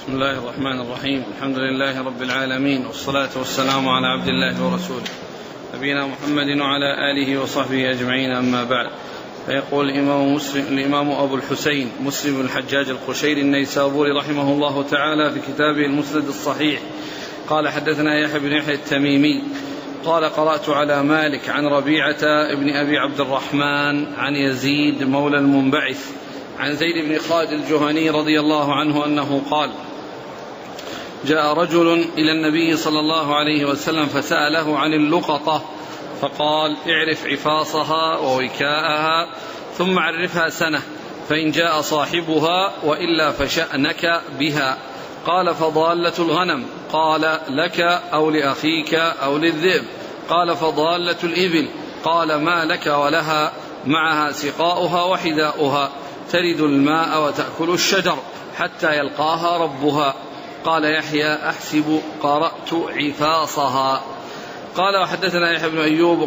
بسم الله الرحمن الرحيم. الحمد لله رب العالمين، والصلاة والسلام على عبد الله ورسوله نبينا محمد وعلى آله وصحبه أجمعين، أما بعد. فيقول الإمام أبو الحسين مسلم بن الحجاج القشيري النيسابوري رحمه الله تعالى في كتابه المسند الصحيح قال: حدثنا يحيى بن يحيى التميمي قال: قرأت على مالك عن ربيعة ابن أبي عبد الرحمن عن يزيد مولى المنبعث عن زيد بن خالد الجهني رضي الله عنه أنه قال: جاء رجل إلى النبي صلى الله عليه وسلم فسأله عن اللقطة، فقال: اعرف عفاصها ووكاءها ثم عرفها سنة، فإن جاء صاحبها وإلا فشأنك بها. قال: فضالة الغنم؟ قال: لك أو لأخيك أو للذئب؟ قال: فضالة الإبل؟ قال: ما لك ولها؟ معها سقاؤها وحذاؤها، ترد الماء وتأكل الشجر حتى يلقاها ربها. قال يحيى: أحسب قرأت عفاصها. قال: وحدثنا يحيى بن أيوب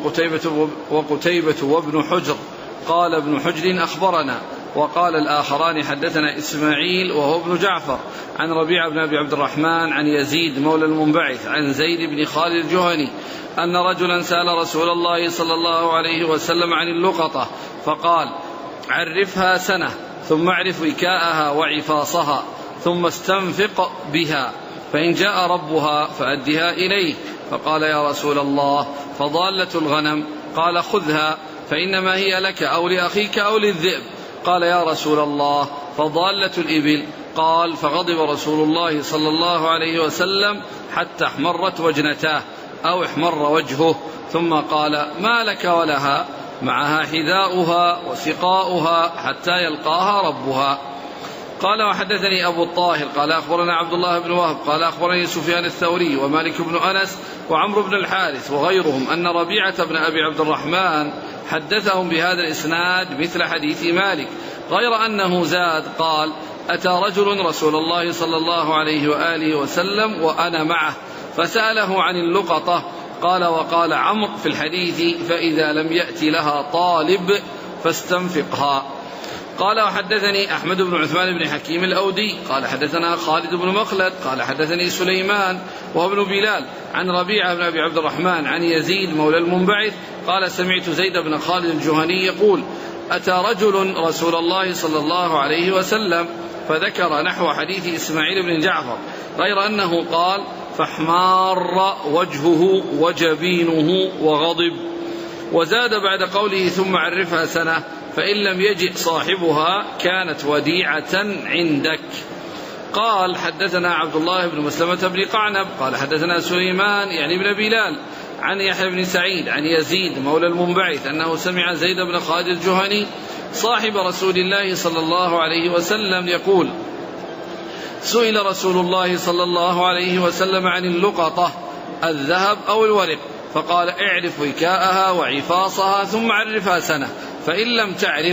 وقتيبة وابن حجر قال ابن حجر أخبرنا، وقال الآخران حدثنا إسماعيل وهو ابن جعفر عن ربيعة بن أبي عبد الرحمن عن يزيد مولى المنبعث عن زيد بن خالد الجهني أن رجلا سأل رسول الله صلى الله عليه وسلم عن اللقطة، فقال: عرفها سنة، ثم اعرف وكاءها وعفاصها، ثم استنفق بها، فإن جاء ربها فأدها إليه. فقال: يا رسول الله، فضالة الغنم؟ قال: خذها، فإنما هي لك أو لأخيك أو للذئب. قال: يا رسول الله، فضالة الإبل؟ قال: فغضب رسول الله صلى الله عليه وسلم حتى احمرت وجنتاه أو احمر وجهه، ثم قال: ما لك ولها؟ معها حذاؤها وسقاؤها حتى يلقاها ربها. قال: وحدثني أبو الطاهر قال: أخبرنا عبد الله بن وهب قال: أخبرني سفيان الثوري ومالك بن أنس وعمرو بن الحارث وغيرهم أن ربيعة بن أبي عبد الرحمن حدثهم بهذا الإسناد مثل حديث مالك، غير أنه زاد قال: أتى رجل رسول الله صلى الله عليه وآله وسلم وأنا معه فسأله عن اللقطة. قال: وقال عمرو في الحديث: فإذا لم يأتي لها طالب فاستنفقها. قال: وحدثني أحمد بن عثمان بن حكيم الأودي قال: حدثنا خالد بن مخلد قال: حدثني سليمان وهو ابن بلال عن ربيعة بن أبي عبد الرحمن عن يزيد مولى المنبعث قال: سمعت زيد بن خالد الجهني يقول: أتى رجل رسول الله صلى الله عليه وسلم، فذكر نحو حديث إسماعيل بن جعفر، غير أنه قال: فاحمار وجهه وجبينه وغضب. وزاد بعد قوله: ثم عرفها سنة، فإن لم يجئ صاحبها كانت وديعة عندك. قال: حدثنا عبد الله بن مسلمة بن قعنب قال: حدثنا سليمان يعني بن بلال عن يحيى بن سعيد عن يزيد مولى المنبعث أنه سمع زيد بن خالد الجهني صاحب رسول الله صلى الله عليه وسلم يقول: سئل رسول الله صلى الله عليه وسلم عن اللقطة، الذهب أو الورق؟ فقال: اعرف وكاءها وعفاصها ثم عرفها سنة، فإن لم تعرف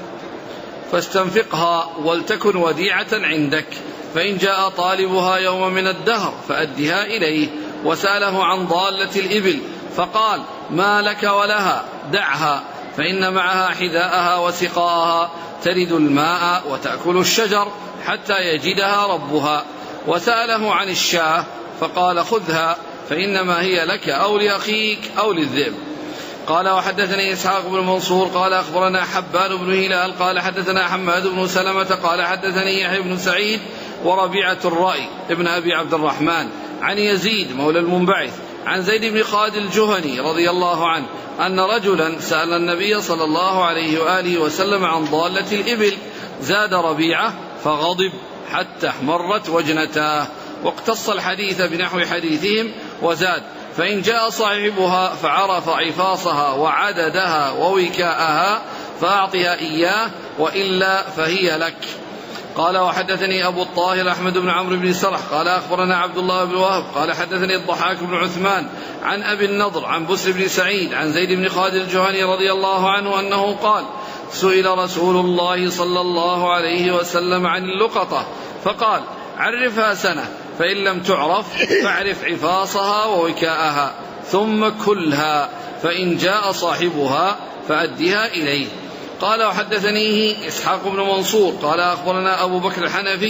فاستنفقها ولتكن وديعة عندك، فإن جاء طالبها يوم من الدهر فأدها إليه. وسأله عن ضالة الإبل، فقال: ما لك ولها؟ دعها، فإن معها حذاءها وسقاءها، ترد الماء وتأكل الشجر حتى يجدها ربها. وسأله عن الشاة، فقال: خذها، فإنما هي لك أو لأخيك أو للذئب. قال: وحدثني إسحاق بن منصور قال: أخبرنا حبان بن هلال قال: حدثنا حماد بن سلمة قال: حدثني يحيى بن سعيد وربيعة الرأي ابن أبي عبد الرحمن عن يزيد مولى المنبعث عن زيد بن خالد الجهني رضي الله عنه أن رجلا سأل النبي صلى الله عليه وآله وسلم عن ضالة الإبل، زاد ربيعة فغضب حتى احمرت وجنتاه، واقتص الحديث بنحو حديثهم، وزاد: فإن جاء صاحبها فعرف عفاصها وعددها ووكاءها فأعطها إياه، وإلا فهي لك. قال: وحدثني أبو الطاهر أحمد بن عمرو بن سرح قال: أخبرنا عبد الله بن وهب قال: حدثني الضحاك بن عثمان عن أبي النضر عن بسر بن سعيد عن زيد بن خالد الجهني رضي الله عنه أنه قال: سئل رسول الله صلى الله عليه وسلم عن اللقطة، فقال: عرفها سنة، فإن لم تعرف فاعرف عفاصها ووكاءها، ثم كلها، فإن جاء صاحبها فأدها إليه. قال: وحدثنيه إسحاق بن منصور قال: أخبرنا أبو بكر الحنفي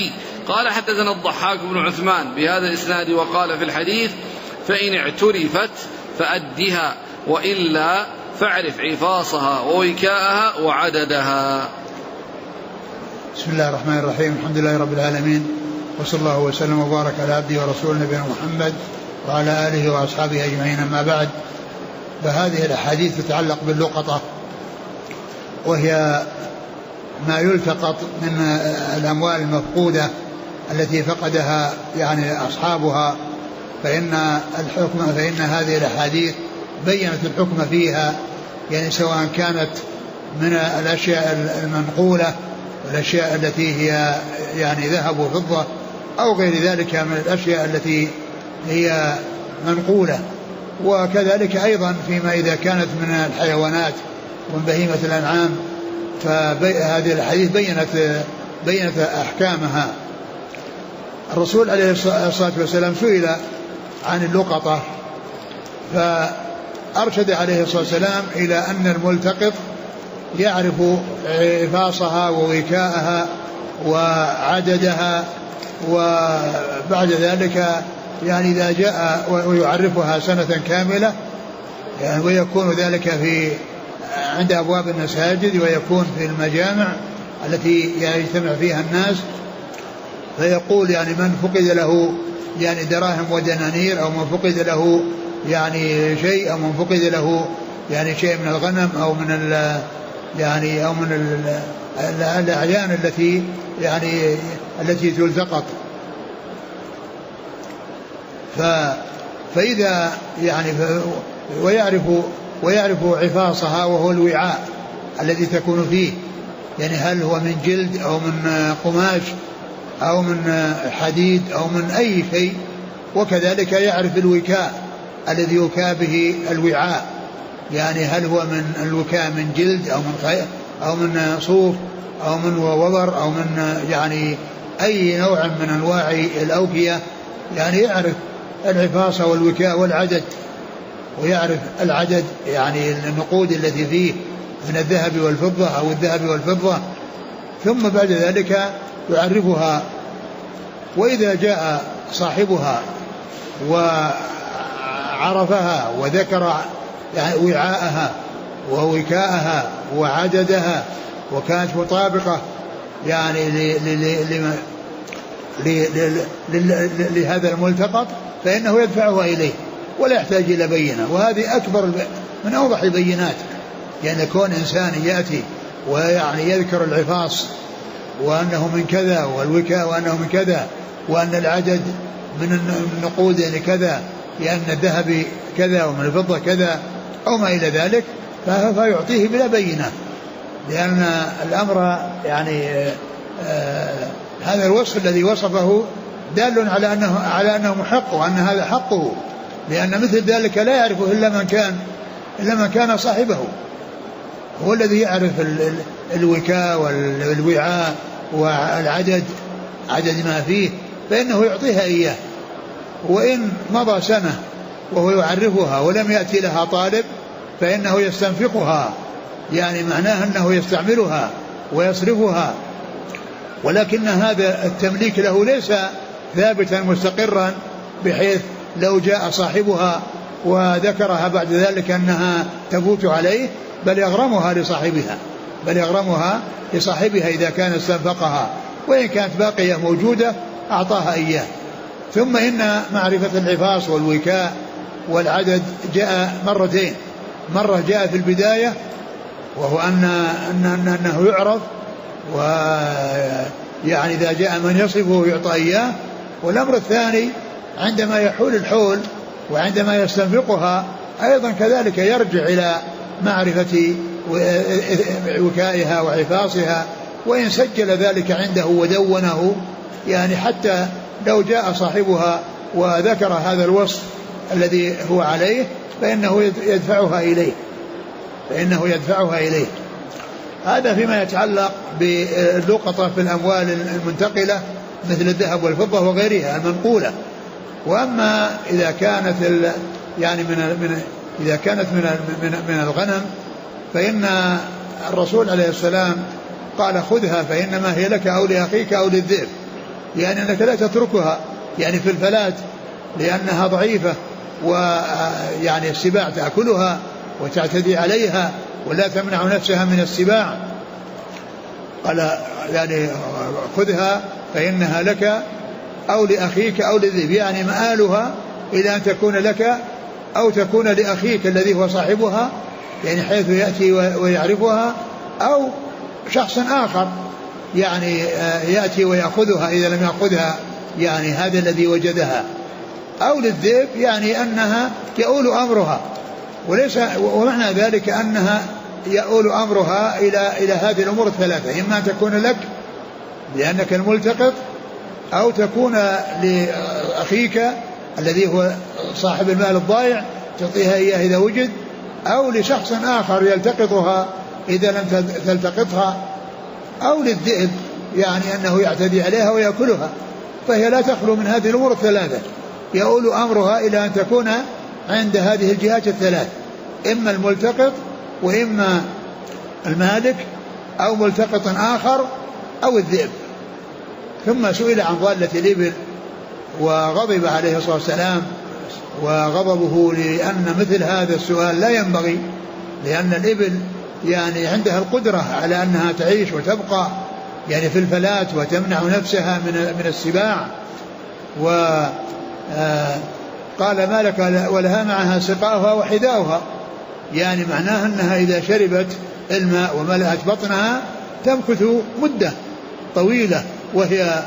قال حدثنا الضحاك بن عثمان بهذا الإسناد وقال في الحديث فإن اعترفت فأدها وإلا فاعرف عفاصها ووكاءها وعددها. بسم الله الرحمن الرحيم. الحمد لله رب العالمين، وصلى الله وسلم وبارك على عبده ورسوله نبينا محمد وعلى آله وأصحابه أجمعين. أما بعد، فهذه الأحاديث تتعلق باللقطة، وهي ما يلتقط من الأموال المفقودة التي فقدها يعني أصحابها، فإن هذه الأحاديث بيّنت الحكم فيها، يعني سواء كانت من الأشياء المنقولة والأشياء التي هي يعني ذهب وفضة أو غير ذلك من الأشياء التي هي منقولة، وكذلك أيضا فيما إذا كانت من الحيوانات ومن بهيمة الأنعام، فهذه الحديث بيّنت أحكامها. الرسول عليه الصلاة والسلام سئل عن اللقطة فأرشد عليه الصلاة والسلام إلى أن الملتقط يعرف عفاصها ووكاءها وعددها، وبعد ذلك يعني إذا جاء ويعرفها سنة كاملة، يعني ويكون ذلك عند أبواب المساجد ويكون في المجامع التي يجتمع فيها الناس، فيقول يعني من فقد له يعني دراهم ودنانير، أو من فقد له يعني شيء، أو من فقد له يعني شيء من الغنم أو من يعني أو من الأعيان التي تلتقط، فإذا يعني ويعرف عفاصها وهو الوعاء الذي تكون فيه، يعني هل هو من جلد أو من قماش أو من حديد أو من أي شيء، وكذلك يعرف الوكاء الذي يوكى به الوعاء، يعني هل هو من الوكاء من جلد أو من صوف أو من وبر أو من يعني أي نوع من أنواع الأوكية، يعني يعرف العفاص والوكاء والعدد، ويعرف العدد يعني النقود التي فيه من الذهب والفضة أو الذهب والفضة، ثم بعد ذلك يعرفها. وإذا جاء صاحبها وعرفها وذكر يعني وعاءها ووكاءها وعددها وكانت مطابقة يعني لهذا الملتقط، فإنه يدفعها إليه ولا يحتاج إلى بينة. وهذه أكبر من أوضح البينات، يعني كون إنسان يأتي ويعني يذكر العفاص وأنه من كذا والوكاء وأنه من كذا وأن العدد من النقود يعني كذا، لأن الذهب كذا ومن الفضة كذا أو ما إلى ذلك، فيعطيه بلا بينة، لأن الأمر يعني هذا الوصف الذي وصفه دال على أنه محق وأن هذا حقه، لأن مثل ذلك لا يعرفه إلا من كان صاحبه، هو الذي يعرف الوكاء والوعاء والعدد، عدد ما فيه، فإنه يعطيها إياه. وإن مضى سنة وهو يعرفها ولم يأتي لها طالب فإنه يستنفقها، يعني معناه أنه يستعملها ويصرفها، ولكن هذا التمليك له ليس ثابتا مستقرا بحيث لو جاء صاحبها وذكرها بعد ذلك أنها تفوت عليه، بل يغرمها لصاحبها إذا كان استنفقها، وإن كانت باقية موجودة أعطاها إياه. ثم إن معرفة العفاص والوكاء والعدد جاء مرتين، مرة جاء في البداية وهو أنه يعرف، ويعني إذا جاء من يصفه يعطى إياه، والأمر الثاني عندما يحول الحول وعندما يستنفقها أيضا كذلك يرجع إلى معرفة وكائها وعفاصها، وإن سجل ذلك عنده ودونه، يعني حتى لو جاء صاحبها وذكر هذا الوصف الذي هو عليه فإنه يدفعها إليه. هذا فيما يتعلق باللقطة في الأموال المنتقلة مثل الذهب والفضة وغيرها المنقولة. وأما إذا كانت يعني إذا كانت من الغنم، فإن الرسول عليه السلام قال خذها فإنما هي لك أو لأخيك أو للذئب، يعني أنك لا تتركها يعني في الفلاة لأنها ضعيفة، ويعني السباع تأكلها وتعتدي عليها ولا تمنع نفسها من السباع. قال يعني خذها فإنها لك أو لأخيك أو للذئب، يعني مآلها إلى أن تكون لك أو تكون لأخيك الذي هو صاحبها، يعني حيث يأتي ويعرفها، أو شخص آخر يعني يأتي ويأخذها إذا لم يأخذها يعني هذا الذي وجدها، أو للذئب يعني أنها يؤول أمرها، وليس ومعنى ذلك أنها يؤول أمرها إلى هذه الأمور الثلاثة، إما أن تكون لك لأنك الملتقط، أو تكون لأخيك الذي هو صاحب المال الضائع تعطيها إياه إذا وجد، أو لشخص آخر يلتقطها إذا لم تلتقطها، أو للذئب يعني أنه يعتدي عليها ويأكلها. فهي لا تخلو من هذه الأمور الثلاثة، يؤول أمرها إلى أن تكون عند هذه الجهات الثلاث، إما الملتقط وإما المالك أو ملتقط آخر أو الذئب. ثم سئل عن ضالة الإبل وغضب عليه الصلاة والسلام، وغضبه لأن مثل هذا السؤال لا ينبغي، لأن الإبل يعني عندها القدرة على أنها تعيش وتبقى يعني في الفلاة وتمنع نفسها من السباع. وقال ما لك ولها معها سقاؤها وحذاؤها، يعني معناها أنها إذا شربت الماء وملأت بطنها تمكث مدة طويلة وهي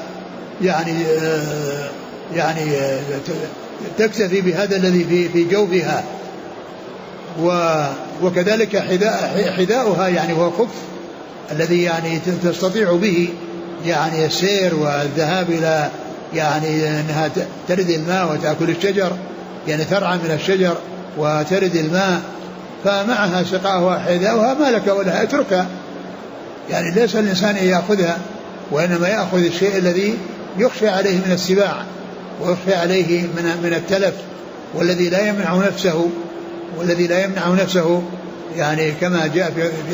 يعني تكتفي بهذا الذي في جوفها. وكذلك حذاؤها يعني هو خف الذي يعني تستطيع به يعني السير والذهاب إلى يعني أنها ترد الماء وتأكل الشجر، يعني ترعى من الشجر وترد الماء. فمعها سقاؤها وحذاؤها ما لك ولها اتركها، يعني ليس الإنسان يأخذها، وإنما يأخذ الشيء الذي يخشى عليه من السباع ويخشى عليه من التلف، والذي لا يمنع نفسه يعني كما جاء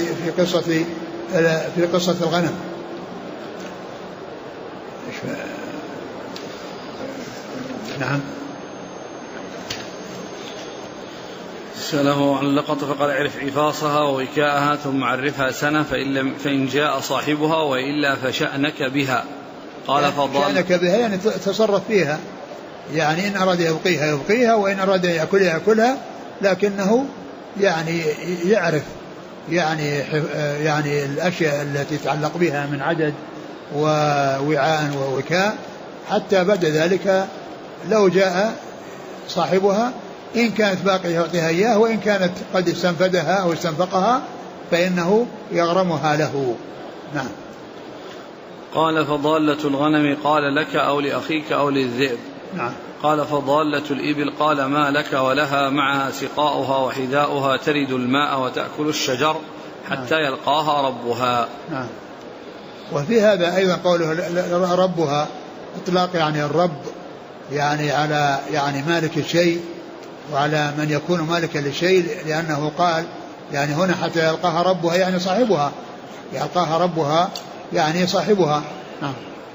في قصة الغنم. نعم. سأله عن اللقطة فقال اعرف عفاصها ووكاءها ثم عرفها سنة فإن جاء صاحبها وإلا فشأنك بها. قال شأنك بها يعني تصرف فيها، يعني إن أراد يبقيها وإن أراد يأكلها، لكنه يعني يعرف يعني الأشياء التي تتعلق بها من عدد ووعاء ووكاء، حتى بعد ذلك لو جاء صاحبها إن كانت باقية يعطيها إياه، وإن كانت قد استنفدها أو استنفقها فإنه يغرمها له. نعم. قال فضالة الغنم قال لك أو لأخيك أو للذئب. نعم. قال فضالة الإبل قال ما لك ولها معها سقاؤها وحذاؤها ترد الماء وتأكل الشجر حتى يلقاها ربها. نعم. وفي هذا أيضا قوله ربها إطلاق يعني الرب يعني على يعني مالك الشيء وعلى من يكون مالكا للشيء، لأنه قال يعني هنا حتى يلقاها ربها يعني صاحبها، يلقاها ربها يعني صاحبها. نعم.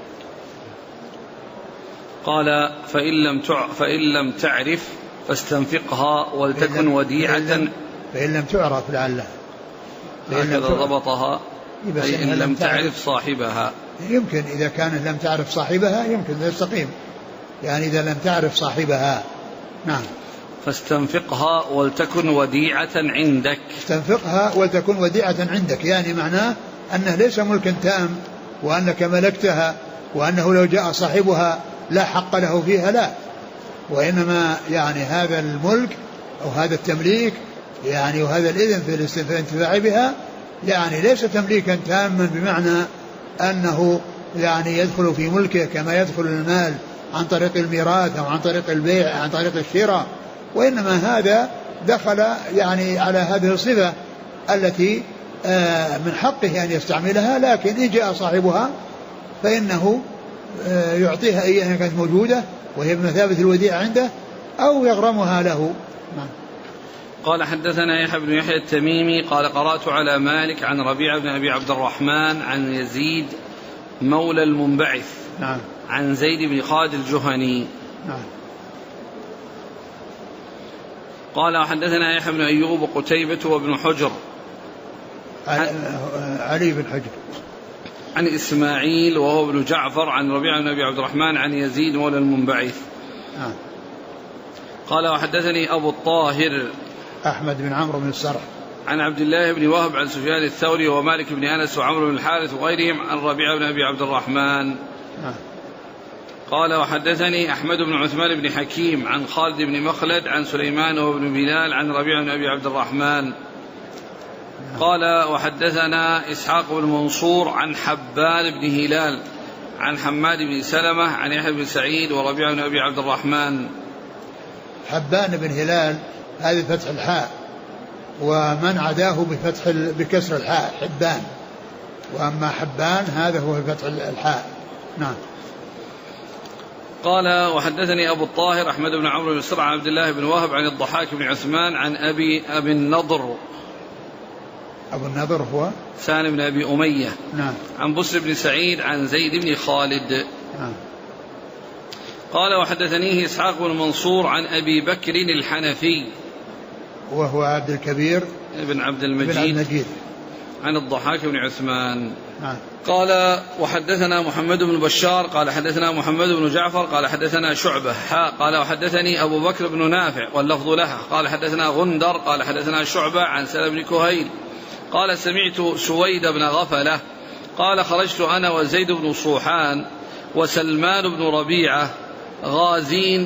قال فإن لم تعرف فاستنفقها ولتكن وديعة. فإن لم تعرف لعله هكذا ضبطها، أي إن لم تعرف صاحبها. يمكن إذا كانت لم تعرف صاحبها يمكن يستقيم، يعني إذا لم تعرف صاحبها. نعم. فاستنفقها ولتكن وديعة عندك. استنفقها ولتكن وديعة عندك، يعني معناه أنه ليس ملكا تام وأنك ملكتها وأنه لو جاء صاحبها لا حق له فيها، لا، وإنما يعني هذا الملك أو هذا التمليك يعني وهذا الإذن في الانتفاع بها يعني ليس تمليكا تاما بمعنى أنه يعني يدخل في ملكه كما يدخل المال عن طريق الميراث أو عن طريق البيع عن طريق الشراء، وإنما هذا دخل يعني على هذه الصفة التي من حقه أن يستعملها، لكن إن جاء صاحبها فإنه يعطيها إياها كانت موجودة وهي بمثابة الوديعة عنده أو يغرمها له. قال حدثنا يحيى بن يحيى التميمي قال قرأت على مالك عن ربيعة بن أبي عبد الرحمن عن يزيد مولى المنبعث. نعم. عن زيد بن خالد الجهني. نعم. قال وحدثنا يحيى بن أيوب وقتيبة وابن حجر. علي بن حجر. عن إسماعيل وهو ابن جعفر عن ربيعة بن أبي عبد الرحمن عن يزيد مولى المنبعث. نعم. قال وحدثني أبو الطاهر أحمد بن عمرو بن السرح عن عبد الله بن وهب عن سفيان الثوري ومالك بن أنس وعمرو بن الحارث وغيرهم عن ربيعة بن أبي عبد الرحمن. نعم. قال وحدثني أحمد بن عثمان بن حكيم عن خالد بن مخلد عن سليمان وابن بلال عن ربيعة بن أبي عبد الرحمن. قال وحدثنا إسحاق بن منصور عن حبان بن هلال عن حماد بن سلمة عن يحيى بن سعيد وربيعة بن أبي عبد الرحمن. حبان بن هلال هذه فتح الحاء، ومن عداه بكسر الحاء حبان، وأما حبان هذا هو فتح الحاء. نعم. قال وحدثني أبو الطاهر أحمد بن عمرو بن سرعة عن عبد الله بن وهب عن الضحاك بن عثمان عن أبي النضر. أبو النضر هو سالم بن أبي أمية. نعم. عن بسر بن سعيد عن زيد بن خالد. نعم. قال وحدثنيه إسحاق بن منصور عن أبي بكر الحنفي وهو عبد الكبير بن عبد المجيد عن الضحاك بن عثمان. نعم. قال وحدثنا محمد بن بشار قال حدثنا محمد بن جعفر قال حدثنا شعبة قال وحدثني أبو بكر بن نافع واللفظ له قال حدثنا غندر قال حدثنا شعبة عن سلم بن كهيل قال سمعت سويد بن غفلة قال خرجت أنا وزيد بن صوحان وسلمان بن ربيعة غازين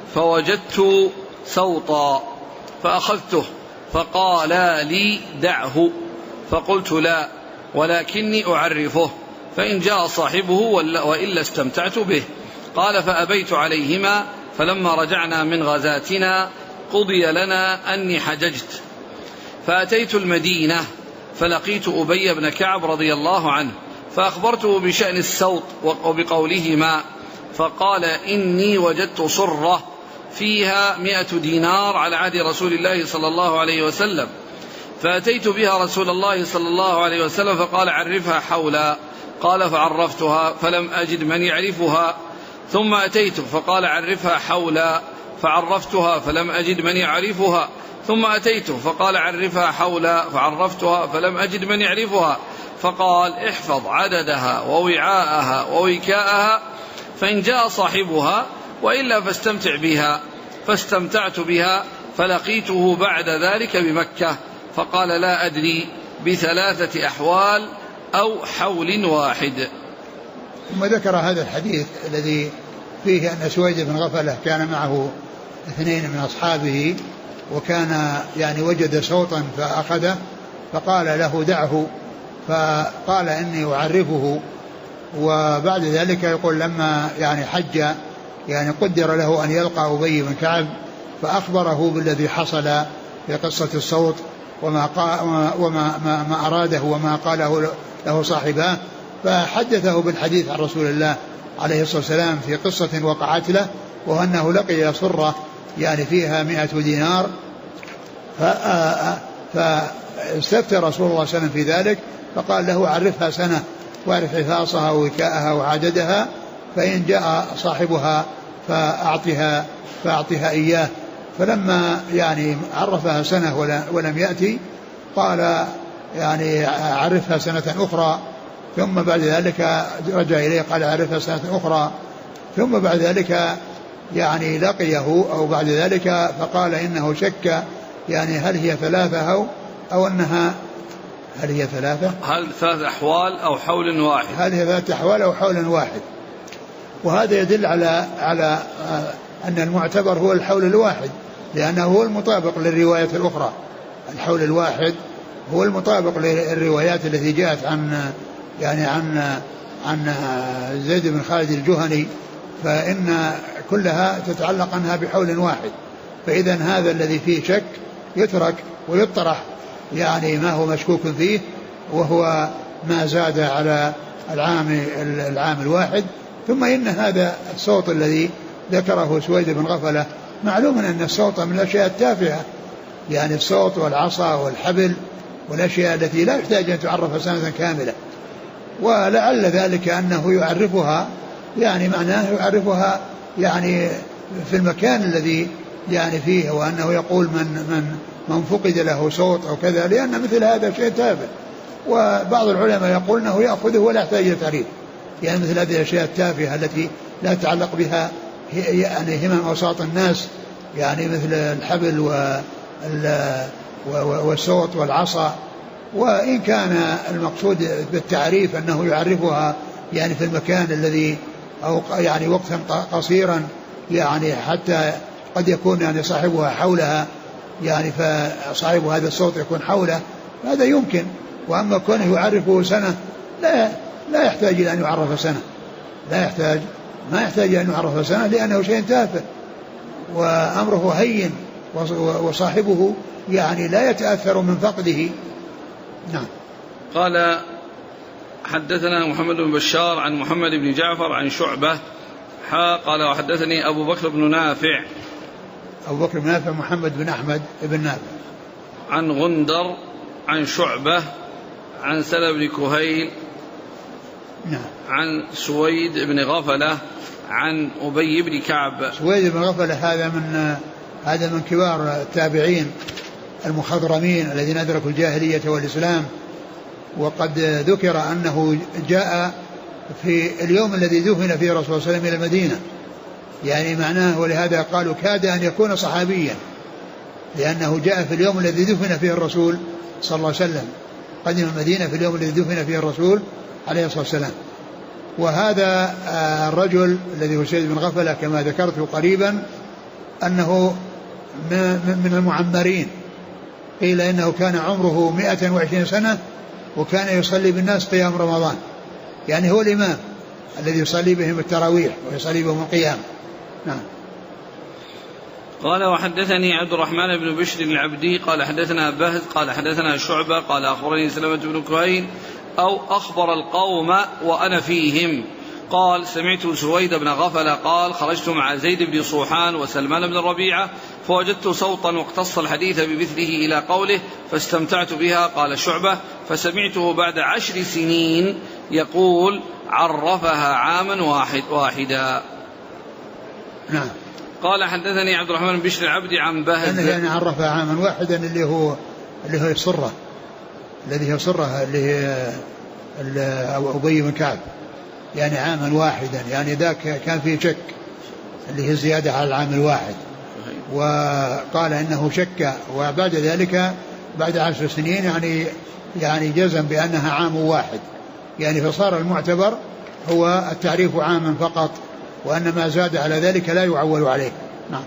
فوجدت سوطا فأخذته فقال لي دعه فقلت لا ولكني أعرفه فإن جاء صاحبه وإلا استمتعت به. قال فأبيت عليهما فلما رجعنا من غزاتنا قضي لنا أني حججت فأتيت المدينة فلقيت أبي بن كعب رضي الله عنه فأخبرته بشأن السوط وبقولهما فقال إني وجدت صرة فيها 100 دينار على عهد رسول الله صلى الله عليه وسلم فأتيت بها رسول الله صلى الله عليه وسلم فقال عرفها حولا قال فعرفتها فلم أجد من يعرفها ثم أتيت فقال عرفها حولا فعرفتها فلم أجد من يعرفها ثم أتيت فقال عرفها حولا فعرفتها فلم أجد من يعرفها فقال احفظ عددها ووعاءها ووكاءها فإن جاء صاحبها وإلا فاستمتع بها فاستمتعت بها فلقيته بعد ذلك بمكة فقال لا أدري ب3 أحوال أو حول واحد. ثم ذكر هذا الحديث الذي فيه أن سويد بن غفلة كان معه 2 من أصحابه وكان يعني وجد صوتا فأخذه فقال له دعه فقال إني أعرفه. وبعد ذلك يقول لما يعني حج يعني قدر له أن يلقى أبي بن كعب فأخبره بالذي حصل في قصة الصوت وما أراده وما قاله له صاحباه فحدثه بالحديث عن رسول الله عليه الصلاة والسلام في قصة وقعت له وأنه لقي صرة يعني فيها 100 دينار فاستفتى رسول الله صلى الله عليه وسلم في ذلك فقال له عرفها سنة واعرف حفاظها ووكاءها وعددها فإن جاء صاحبها فأعطها إياه. فلما يعني عرفها سنة ولم يأتي قال يعني عرفها سنة أخرى ثم بعد ذلك رجع إليه قال عرفها سنة أخرى ثم بعد ذلك يعني لقيه أو بعد ذلك فقال إنه شك يعني هل هي 3 أو أنها هل هي 3 أحوال أو حول واحد هل هي 3 أحوال أو حول واحد. وهذا يدل على أن المعتبر هو الحول الواحد لأنه هو المطابق للرواية الأخرى. الحول الواحد هو المطابق للروايات التي جاءت عن زيد بن خالد الجهني فإن كلها تتعلق عنها بحول واحد. فإذا هذا الذي فيه شك يترك ويطرح يعني ما هو مشكوك فيه وهو ما زاد على العام الواحد. ثم إن هذا الصوت الذي ذكره سويد بن غفلة معلوم أن الصوت من الأشياء التافهة يعني الصوت والعصا والحبل والأشياء التي لا يحتاج أن تعرف سنة كاملة ولعل ذلك أنه يعرفها، يعني معناه يعرفها يعني في المكان الذي يعني فيه، وأنه يقول من فقد له صوت أو كذا، لأن مثل هذا شيء تافه. وبعض العلماء يقول أنه يأخذه ولا يحتاج إلى تعريف، يعني مثل هذه الأشياء التافهة التي لا تعلق بها يعني همم أوساط الناس، يعني مثل الحبل والصوت والعصا. وإن كان المقصود بالتعريف أنه يعرفها يعني في المكان الذي أو يعني وقتا قصيرا، يعني حتى قد يكون يعني صاحبها حولها، يعني فصاحب هذا الصوت يكون حوله، هذا يمكن. وأما كونه يعرفه سنة لا يحتاج إلى أن يعرف سنة، ما يحتاج أن يعرف سنة، لأنه شيء تافه وأمره هين، وصاحبه يعني لا يتأثر من فقده. نعم. قال حدثنا محمد بن بشار عن محمد بن جعفر عن شعبة قال وحدثني أبو بكر بن نافع. أبو بكر بن نافع محمد بن أحمد بن نافع عن غندر عن شعبة عن سلمة بن كهيل. نعم. عن سويد بن غفلة عن أبي بن كعب. سويد بن غفلة هذا من كبار التابعين المخضرمين الذين أدركوا الجاهلية والإسلام، وقد ذكر أنه جاء في اليوم الذي دفن فيه الرسول صلى الله عليه وسلم إلى المدينة، يعني معناه، ولهذا قالوا كاد أن يكون صحابيا، لأنه جاء في اليوم الذي دفن فيه الرسول صلى الله عليه وسلم، قدم المدينة في اليوم الذي دفن فيه الرسول عليه الصلاة والسلام. وهذا الرجل الذي هو سويد بن غفلة كما ذكرت قريبا أنه من المعمرين، قيل إنه كان عمره 120 سنة وكان يصلي بالناس قيام رمضان، يعني هو الإمام الذي يصلي بهم التراويح ويصلي بهم القيام. نعم. قال وحدثني عبد الرحمن بن بشر العبدي قال حدثنا بهز قال حدثنا شعبة قال أخبرني سلمة بن كهيل أو أخبر القوم وأنا فيهم قال سمعت سويد بن غفلة قال خرجت مع زيد بن صوحان وسلمان بن الربيعة فوجدت صوتا واقتص الحديث بمثله إلى قوله فاستمتعت بها. قال شعبة فسمعته بعد 10 سنين يقول عرفها عاما واحدا. نعم. قال حدثني عبد الرحمن بن بشر العبدي عن بهز يعني عرفها عاما واحدا اللي هو الصرة، الذي هي صرة اللي هي أبي بن كعب، يعني عاما واحدا، يعني ذاك كان فيه شك اللي هي زيادة على العام الواحد، وقال إنه شك، وبعد ذلك بعد 10 سنين يعني جزم بأنها عام واحد، يعني فصار المعتبر هو التعريف عاما فقط، وأن ما زاد على ذلك لا يعول عليه. نعم.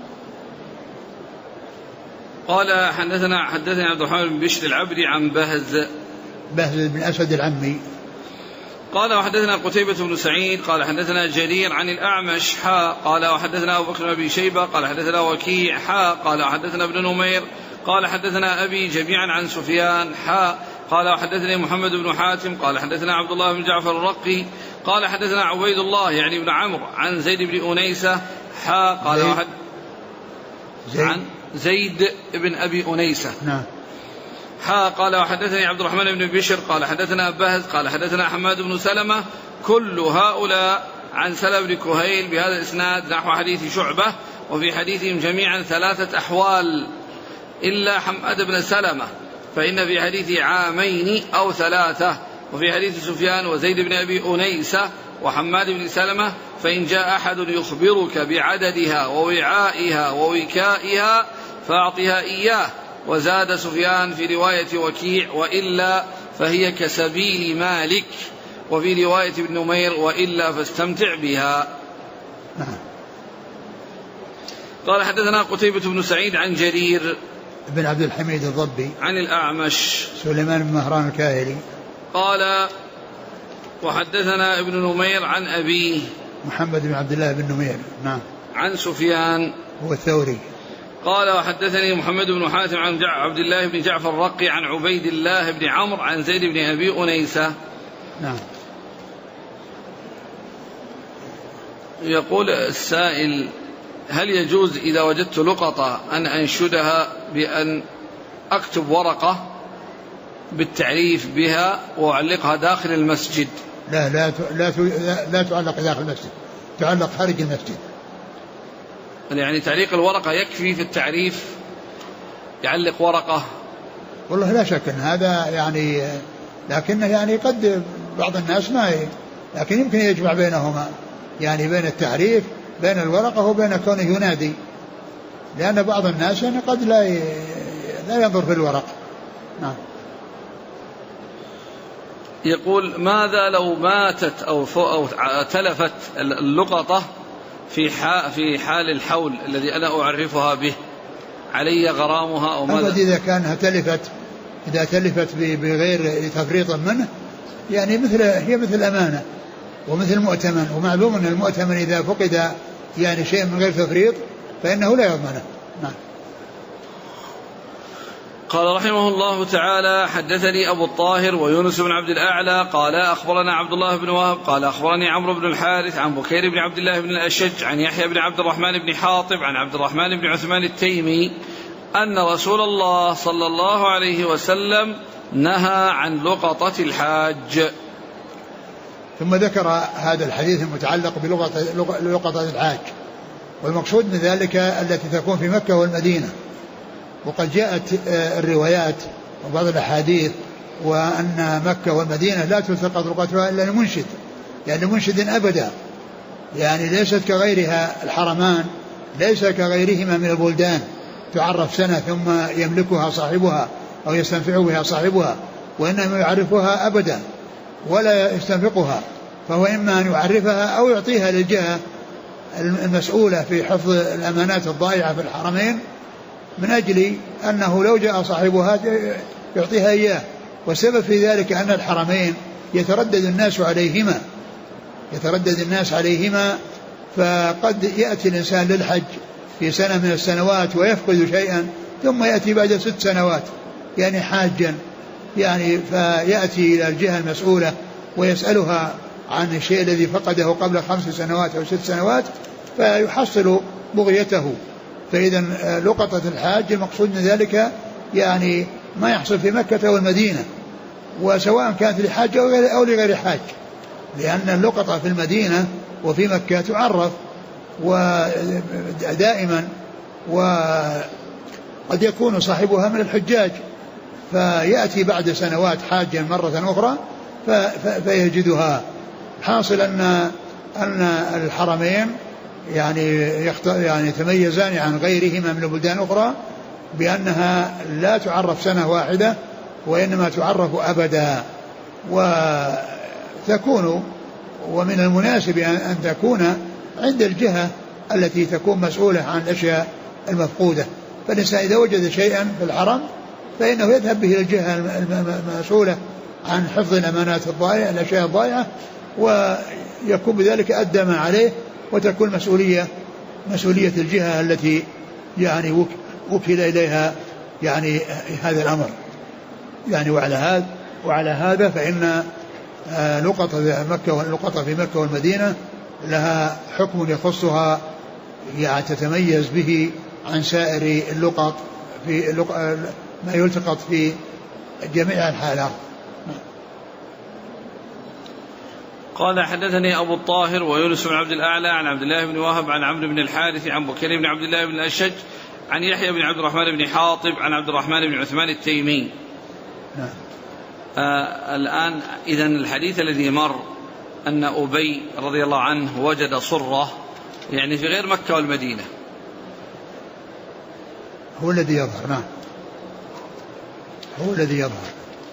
قال حدثنا عبد الرحمن بن بشر العبدي عن بهز بن أسد العمي. قال وحدثنا قتيبة بن سعيد قال حدثنا جرير عن الأعمش قال وحدثنا أبو بكر بن أبي شيبة قال حدثنا وكيع قال وحدثنا ابن نمير قال حدثنا أبي جميعا عن سفيان قال وحدثني محمد بن حاتم قال حدثنا عبد الله بن جعفر الرقي قال حدثنا عبيد الله يعني بن عمرو عن زيد بن أنيسة قال عن زيد بن أبي أنيسة. نعم. قال وحدثني عبد الرحمن بن بشر قال حدثنا بهز قال حدثنا حماد بن سلمة كل هؤلاء عن سلمة بن كهيل بهذا الإسناد نحو حديث شعبة، وفي حديثهم جميعا 3 أحوال إلا حماد بن سلمة فإن في حديث 2 أو 3، وفي حديث سفيان وزيد بن أبي أنيسة وحماد بن سلمة فإن جاء أحد يخبرك بعددها ووعائها ووكائها فأعطها إياه. وزاد سفيان في رواية وكيع وإلا فهي كسبيل مالك، وفي رواية ابن نمير وإلا فاستمتع بها. قال حدثنا قتيبة بن سعيد عن جرير بن عبد الحميد الضبي عن الأعمش سليمان بن مهران الكاهلي قال وحدثنا ابن نمير عن أبيه محمد بن عبد الله بن نمير. نعم. عن سفيان هو الثوري. قال وحدثني محمد بن حاتم عن عبد الله بن جعفر الرقي عن عبيد الله بن عمرو عن زيد بن أبي أنيسة. نعم. يقول السائل هل يجوز إذا وجدت لقطة أن أنشدها بأن أكتب ورقة؟ بالتعريف بها وأعلقها داخل المسجد؟ لا تعلق داخل المسجد، تعلق خارج المسجد. يعني تعليق الورقة يكفي في التعريف؟ يعلق ورقة؟ والله لا شك أن هذا يعني، لكنه يعني قد بعض الناس لكن يمكن يجمع بينهما، يعني بين التعريف بين الورقة وبين كونه ينادي، لأن بعض الناس يعني قد لا ينظر في الورق. نعم. يقول: ماذا لو ماتت أو تلفت اللقطة في حال الحول الذي أنا أعرفها به، علي غرامها أو ماذا؟ إذا كانها إذا تلفت بغير تفريط منه، يعني هي مثل أمانة ومثل مؤتمن، ومعلوم أن المؤتمن إذا فقد يعني شيء من غير تفريط فإنه لا يضمنه. نعم. قال رحمه الله تعالى: حدثني أبو الطاهر ويونس بن عبد الأعلى قال أخبرنا عبد الله بن وهب قال أخبرني عمرو بن الحارث عن بكير بن عبد الله بن الأشج عن يحيى بن عبد الرحمن بن حاطب عن عبد الرحمن بن عثمان التيمي أن رسول الله صلى الله عليه وسلم نهى عن لقطة الحاج. ثم ذكر هذا الحديث المتعلق بلقطة الحاج، والمقصود من ذلك التي تكون في مكة والمدينة. وقد جاءت الروايات وبعض الأحاديث وأن مكة والمدينة لا تلتقط لقطتها إلا لمنشد، يعني منشد أبدا، يعني ليست كغيرها الحرمان، ليس كغيرهما من البلدان تعرف سنة ثم يملكها صاحبها أو يستنفع بها صاحبها، وإنما يعرفها أبدا ولا يستنفقها، فهو إما أن يعرفها أو يعطيها للجهة المسؤولة في حفظ الأمانات الضائعة في الحرمين، من أجل أنه لو جاء صاحبها يعطيها إياه. والسبب في ذلك أن الحرمين يتردد الناس عليهما، فقد يأتي الإنسان للحج في سنة من السنوات ويفقد شيئا، ثم يأتي بعد 6 سنوات يعني حاجا، يعني فيأتي إلى الجهة المسؤولة ويسألها عن الشيء الذي فقده قبل 5 سنوات أو 6 سنوات فيحصل بغيته. فإذا لقطة الحاج المقصود من ذلك يعني ما يحصل في مكة والمدينة، وسواء كانت لحاج أو لغير حاج، لأن اللقطة في المدينة وفي مكة تعرف ودائما، وقد يكون صاحبها من الحجاج فيأتي بعد سنوات حاجا مرة أخرى فيجدها. حاصل أن الحرمين يعني تميزان عن غيرهما من البلدان الأخرى بأنها لا تعرف سنة واحدة وإنما تعرف أبدا، وتكون ومن المناسب أن تكون عند الجهة التي تكون مسؤولة عن الأشياء المفقودة. فالإنسان إذا وجد شيئا في الحرم فإنه يذهب به إلى الجهة المسؤولة عن حفظ الأمانات الضائعة، الأشياء الضائعة، ويكون بذلك أدى ما عليه، وتكون مسؤولية الجهة التي يعني وكل إليها يعني هذا الأمر. يعني وعلى هذا فإن لقطة في مكة والمدينة لها حكم يخصها، يعني تتميز به عن سائر اللقط في ما يلتقط في جميع الحالات. قال: حدثني أبو الطاهر ويونس بن عبد الأعلى عن عبد الله بن وهب عن عمرو بن الحارث عن بكير بن عبد الله بن الأشج عن يحيى بن عبد الرحمن بن حاطب عن عبد الرحمن بن عثمان التيمي. الآن إذن الحديث الذي مر أن أبي رضي الله عنه وجد صرة يعني في غير مكة والمدينة هو الذي يظهر. نعم، هو الذي يظهر.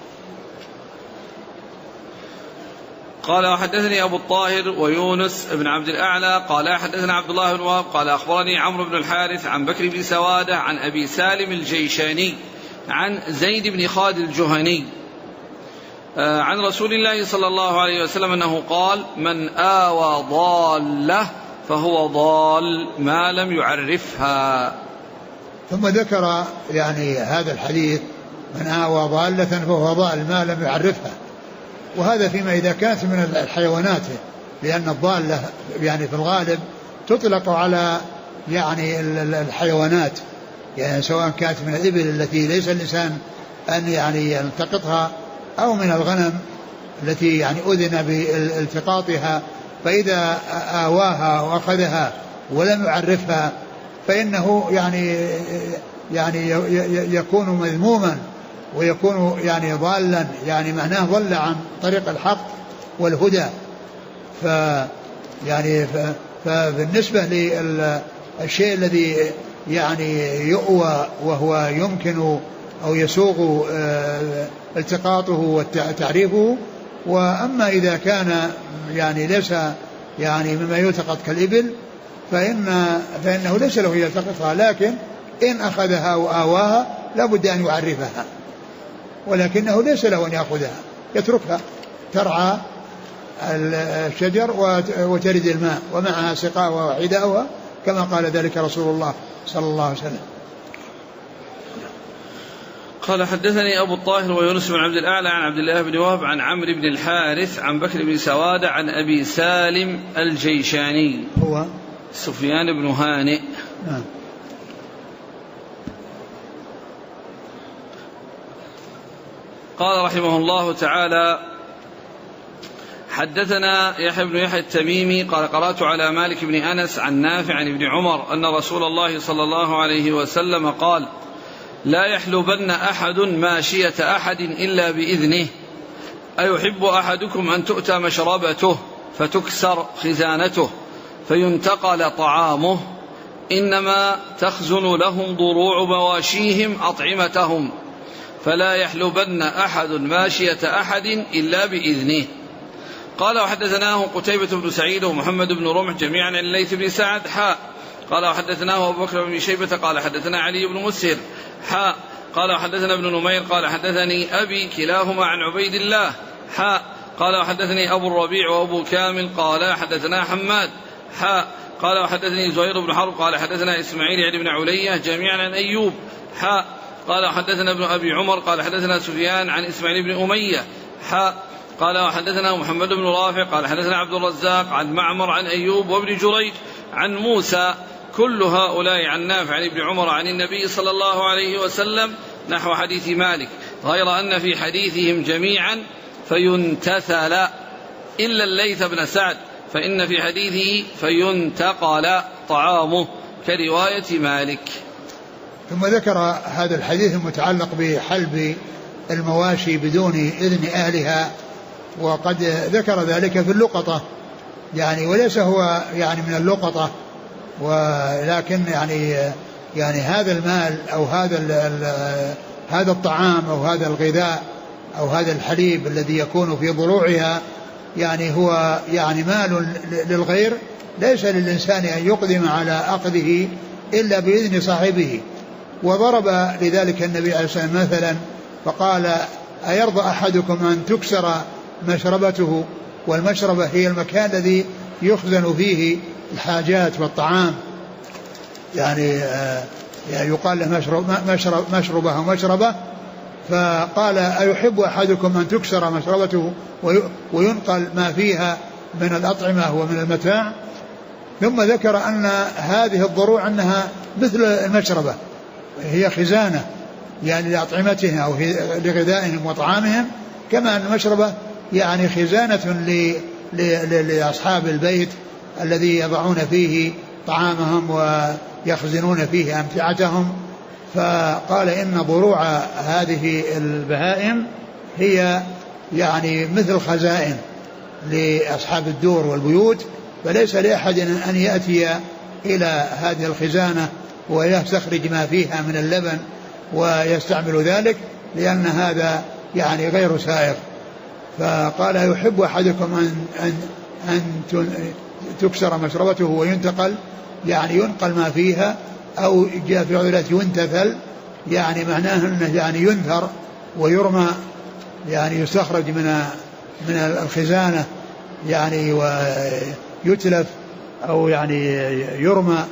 قال: وحدثني أبو الطاهر ويونس بن عبد الأعلى قال حدثنا عبد الله بن وهب قال أخبرني عمرو بن الحارث عن بكر بن سوادة عن أبي سالم الجيشاني عن زيد بن خالد الجهني عن رسول الله صلى الله عليه وسلم أنه قال: من آوى ضالة فهو ضال ما لم يعرفها. ثم ذكر يعني هذا الحديث: من آوى ضالة فهو ضال ما لم يعرفها. وهذا فيما إذا كانت من الحيوانات، لأن الضالة يعني في الغالب تطلق على يعني الحيوانات، يعني سواء كانت من الإبل التي ليس الإنسان أن يعني يلتقطها، أو من الغنم التي يعني أذن بالتقاطها، فإذا آواها وأخذها ولم يعرفها فإنه يعني يكون مذموما ويكون يعني ضالا، يعني معناه ضل عن طريق الحق والهدى. فبالنسبة للشيء الذي يعني يؤوى وهو يمكن أو يسوغ التقاطه وتعريفه، وأما إذا كان يعني ليس يعني مما يلتقط كالإبل فإنه ليس له يلتقطها، لكن إن أخذها وآواها لابد أن يعرفها، ولكنه ليس له أن يأخذها، يتركها ترعى الشجر وترد الماء ومعها سقاء وحداؤها كما قال ذلك رسول الله صلى الله عليه وسلم. قال حدثني أبو الطاهر ويونس بن عبد الأعلى عن عبد الله بن وهب عن عمرو بن الحارث عن بكر بن سوادة عن أبي سالم الجيشاني هو سفيان بن هانئ. نعم. قال رحمه الله تعالى حدثنا يحيى بن يحيى التميمي قال قرأت على مالك بن أنس عن نافع عن ابن عمر أن رسول الله صلى الله عليه وسلم قال لا يحلبن أحد ماشية أحد إلا بإذنه، أيحب أحدكم أن تؤتى مشربته فتكسر خزانته فينتقل طعامه، إنما تخزن لهم ضروع مواشيهم أطعمتهم، فلا يحلبن أحد ماشية أحد إلا بإذنه. قال وحدثناه قتيبة بن سعيد ومحمد بن رمح جميعا عن الليث بن سعد قال وحدثناه أبو بكر بن شيبة قال حدثنا علي بن مسهر قال وحدثنا ابن نمير قال حدثني أبي كلاهما عن عبيد الله قال وحدثني أبو الربيع وأبو كامل قال حدثنا حماد قال وحدثني زهير بن حرب قال حدثنا إسماعيل يعني بن علية جميعا عن أيوب قال وحدثنا ابن أبي عمر قال حدثنا سفيان عن إسماعيل بن أمية قال وحدثنا محمد بن رافع قال حدثنا عبد الرزاق عن معمر عن أيوب وابن جريج عن موسى كل هؤلاء عن نافع عن ابن عمر عن النبي صلى الله عليه وسلم نحو حديث مالك، غير أن في حديثهم جميعا فينتثل إلا الليث بن سعد فإن في حديثه فينتقل طعامه كرواية مالك. ثم ذكر هذا الحديث المتعلق بحلب المواشي بدون إذن أهلها، وقد ذكر ذلك في اللقطة يعني، وليس هو يعني من اللقطة، ولكن يعني هذا المال أو هذا الطعام أو هذا الغذاء أو هذا الحليب الذي يكون في ضروعها يعني هو يعني مال للغير، ليس للإنسان أن يقدم على أخذه إلا بإذن صاحبه. وضرب لذلك النبي عليه الصلاة والسلام مثلا فقال أيرضى أحدكم أن تكسر مشربته، والمشربة هي المكان الذي يخزن فيه الحاجات والطعام، يعني يقال له مشربة ومشربة، فقال أيحب أحدكم أن تكسر مشربته وينقل ما فيها من الأطعمة ومن المتاع. ثم ذكر أن هذه الضروع أنها مثل المشربة، هي خزانة يعني لأطعمتهم أو لغذائهم وطعامهم، كما أن المشربة يعني خزانة لأصحاب البيت الذي يضعون فيه طعامهم ويخزنون فيه أمتعتهم. فقال إن ضروع هذه البهائم هي يعني مثل خزائن لأصحاب الدور والبيوت، فليس لأحد أن يأتي إلى هذه الخزانة ويستخرج ما فيها من اللبن ويستعمل ذلك، لأن هذا يعني غير سائغ. فقال يحب أحدكم أن تكسر مشربته وينتقل، يعني ينقل ما فيها، أو جاء في عضلات ينتثل، يعني معناه أنه يعني ينثر ويرمى، يعني يستخرج من الخزانة يعني ويتلف أو يعني يرمى.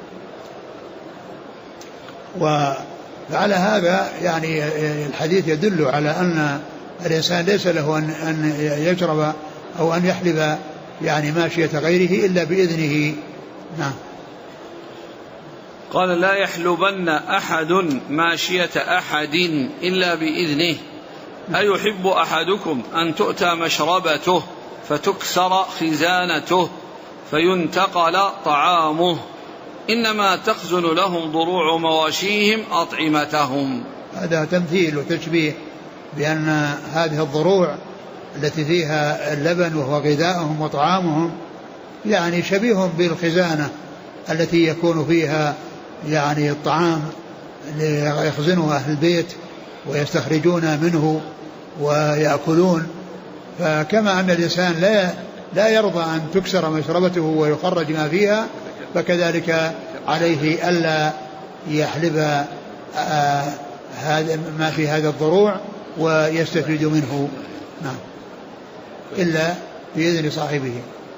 وعلى هذا يعني الحديث يدل على أن الإنسان ليس له أن يشرب أو أن يحلب يعني ماشية غيره إلا بإذنه. نعم. قال لا يحلبن أحد ماشية أحد إلا بإذنه، أيحب أحدكم أن تؤتى مشربته فتكسر خزانته فينتقل طعامه، إنما تخزن لهم ضروع مواشيهم أطعمتهم. هذا تمثيل وتشبيه بأن هذه الضروع التي فيها اللبن وهو غذاؤهم وطعامهم يعني شبيه بالخزانة التي يكون فيها يعني الطعام ليخزنه أهل البيت ويستخرجون منه ويأكلون. فكما أن الإنسان لا يرضى أن تكسر مشربته ويخرج ما فيها، فكذلك عليه ألا يحلب هذا ما في هذا الضروع ويستفيد منه، نعم، إلا بإذن صاحبه.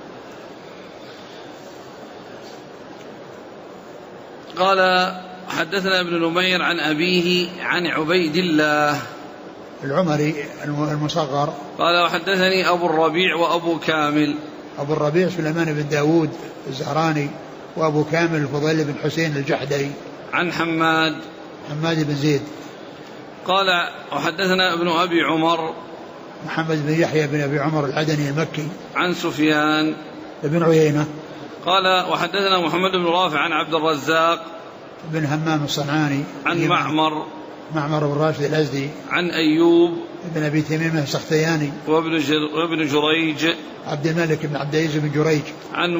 قال حدثنا ابن نمير عن أبيه عن عبيد الله العمري المصغر قال وحدثني أبو الربيع وأبو كامل. أبو الربيع سليمان بن داود الزهراني، وأبو كامل الفضيل بن حسين الجحدي. عن حماد بن زيد. قال وحدثنا ابن أبي عمر محمد بن يحيى بن أبي عمر العدني المكي. عن سفيان بن عيينة. قال وحدثنا محمد بن رافع عن عبد الرزاق بن همام الصنعاني. عن معمر بن راشد الأزدي. عن أيوب بن أبي تميم السختياني. وابن جريج عبد الملك بن عبد العزيز بن جريج. عن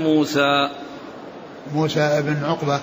موسى بن عقبة.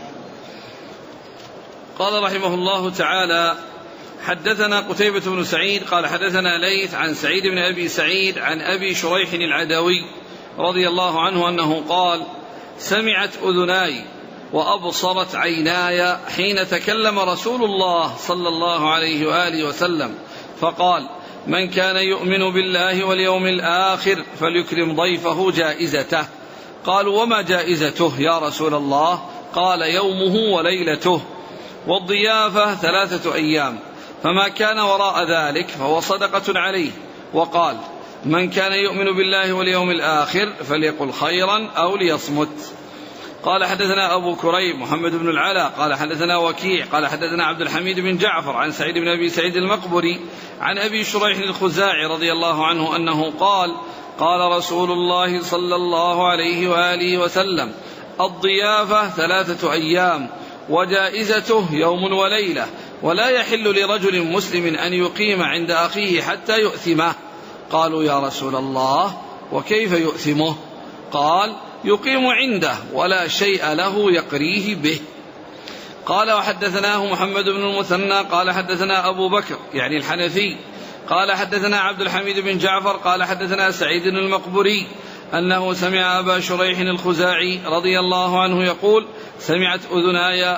قال رحمه الله تعالى حدثنا قتيبة بن سعيد قال حدثنا ليث عن سعيد بن أبي سعيد عن أبي شريح العدوي رضي الله عنه أنه قال سمعت أذناي وأبصرت عيناي حين تكلم رسول الله صلى الله عليه وآله وسلم فقال من كان يؤمن بالله واليوم الآخر فليكرم ضيفه جائزته. قالوا وما جائزته يا رسول الله؟ قال يومه وليلته، والضيافة 3 أيام، فما كان وراء ذلك فهو صدقة عليه. وقال من كان يؤمن بالله واليوم الآخر فليقل خيرا أو ليصمت. قال حدثنا أبو كريب محمد بن العلا قال حدثنا وكيع قال حدثنا عبد الحميد بن جعفر عن سعيد بن أبي سعيد المقبري عن أبي شريح الخزاعي رضي الله عنه أنه قال قال رسول الله صلى الله عليه وآله وسلم الضيافة 3 أيام وجائزته يوم وليلة، ولا يحل لرجل مسلم أن يقيم عند أخيه حتى يؤثمه. قالوا يا رسول الله وكيف يؤثمه؟ قال يقيم عنده ولا شيء له يقريه به. قال وحدثناه محمد بن المثنى قال حدثنا أبو بكر يعني الحنفي قال حدثنا عبد الحميد بن جعفر قال حدثنا سعيد المقبري أنه سمع أبا شريح الخزاعي رضي الله عنه يقول سمعت أذناي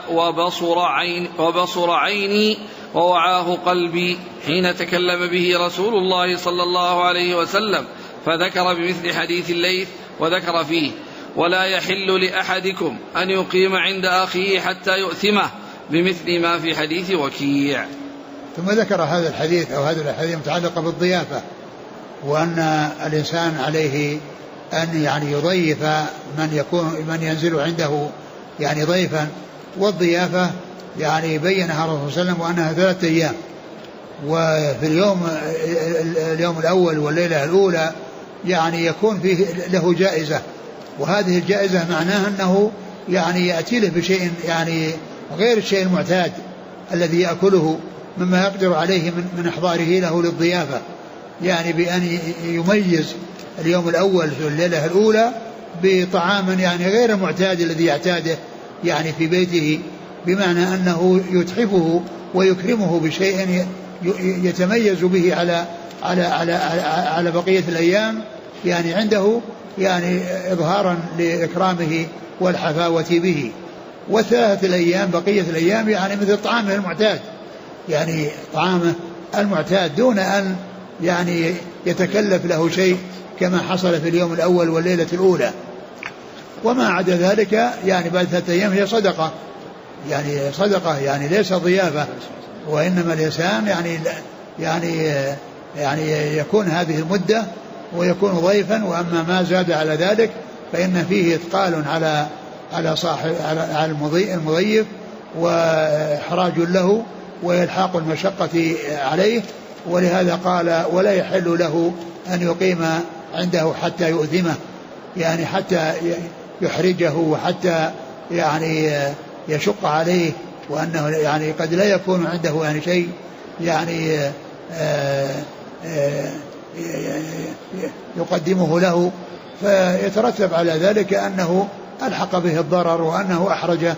وبصر عيني ووعاه قلبي حين تكلم به رسول الله صلى الله عليه وسلم، فذكر بمثل حديث الليث وذكر فيه ولا يحل لأحدكم أن يقيم عند أخيه حتى يؤثمه بمثل ما في حديث وكيع. ثم ذكر هذا الحديث أو هذه الحديث متعلقة بالضيافة، وأن الإنسان عليه أن يعني يضيف من ينزل عنده يعني ضيفا، والضيافة يعني بينها الرسول صلى الله عليه وسلم وأنها 3 أيام، وفي اليوم الأول والليلة الأولى يعني يكون فيه له جائزة، وهذه الجائزة معناها أنه يعني يأتي له بشيء يعني غير الشيء المعتاد الذي يأكله مما يقدر عليه من إحضاره له للضيافة، يعني بأن يميز اليوم الأول في الليلة الأولى بطعام يعني غير المعتاد الذي يعتاده يعني في بيته، بمعنى أنه يتحفه ويكرمه بشيء يتميز به على بقية الأيام يعني عنده، يعني إظهارا لإكرامه والحفاوة به. و3 الأيام بقية الأيام يعني مثل طعامه المعتاد، يعني طعامه المعتاد دون أن يعني يتكلف له شيء كما حصل في اليوم الأول والليلة الأولى. وما عدا ذلك يعني بعد 3 أيام هي صدقة، يعني صدقة يعني ليس ضيافة، وإنما الإنسان يعني يكون هذه المدة ويكون ضيفا. وأما ما زاد على ذلك فإن فيه إثقال على صاحب على المضيف، وإحراج له وإلحاق المشقة عليه. ولهذا قال ولا يحل له أن يقيم عنده حتى يؤذمه، يعني حتى يحرجه وحتى يعني يشق عليه، وأنه يعني قد لا يكون عنده يعني شيء يعني يقدمه له، فيترتب على ذلك أنه ألحق به الضرر وأنه أحرجه.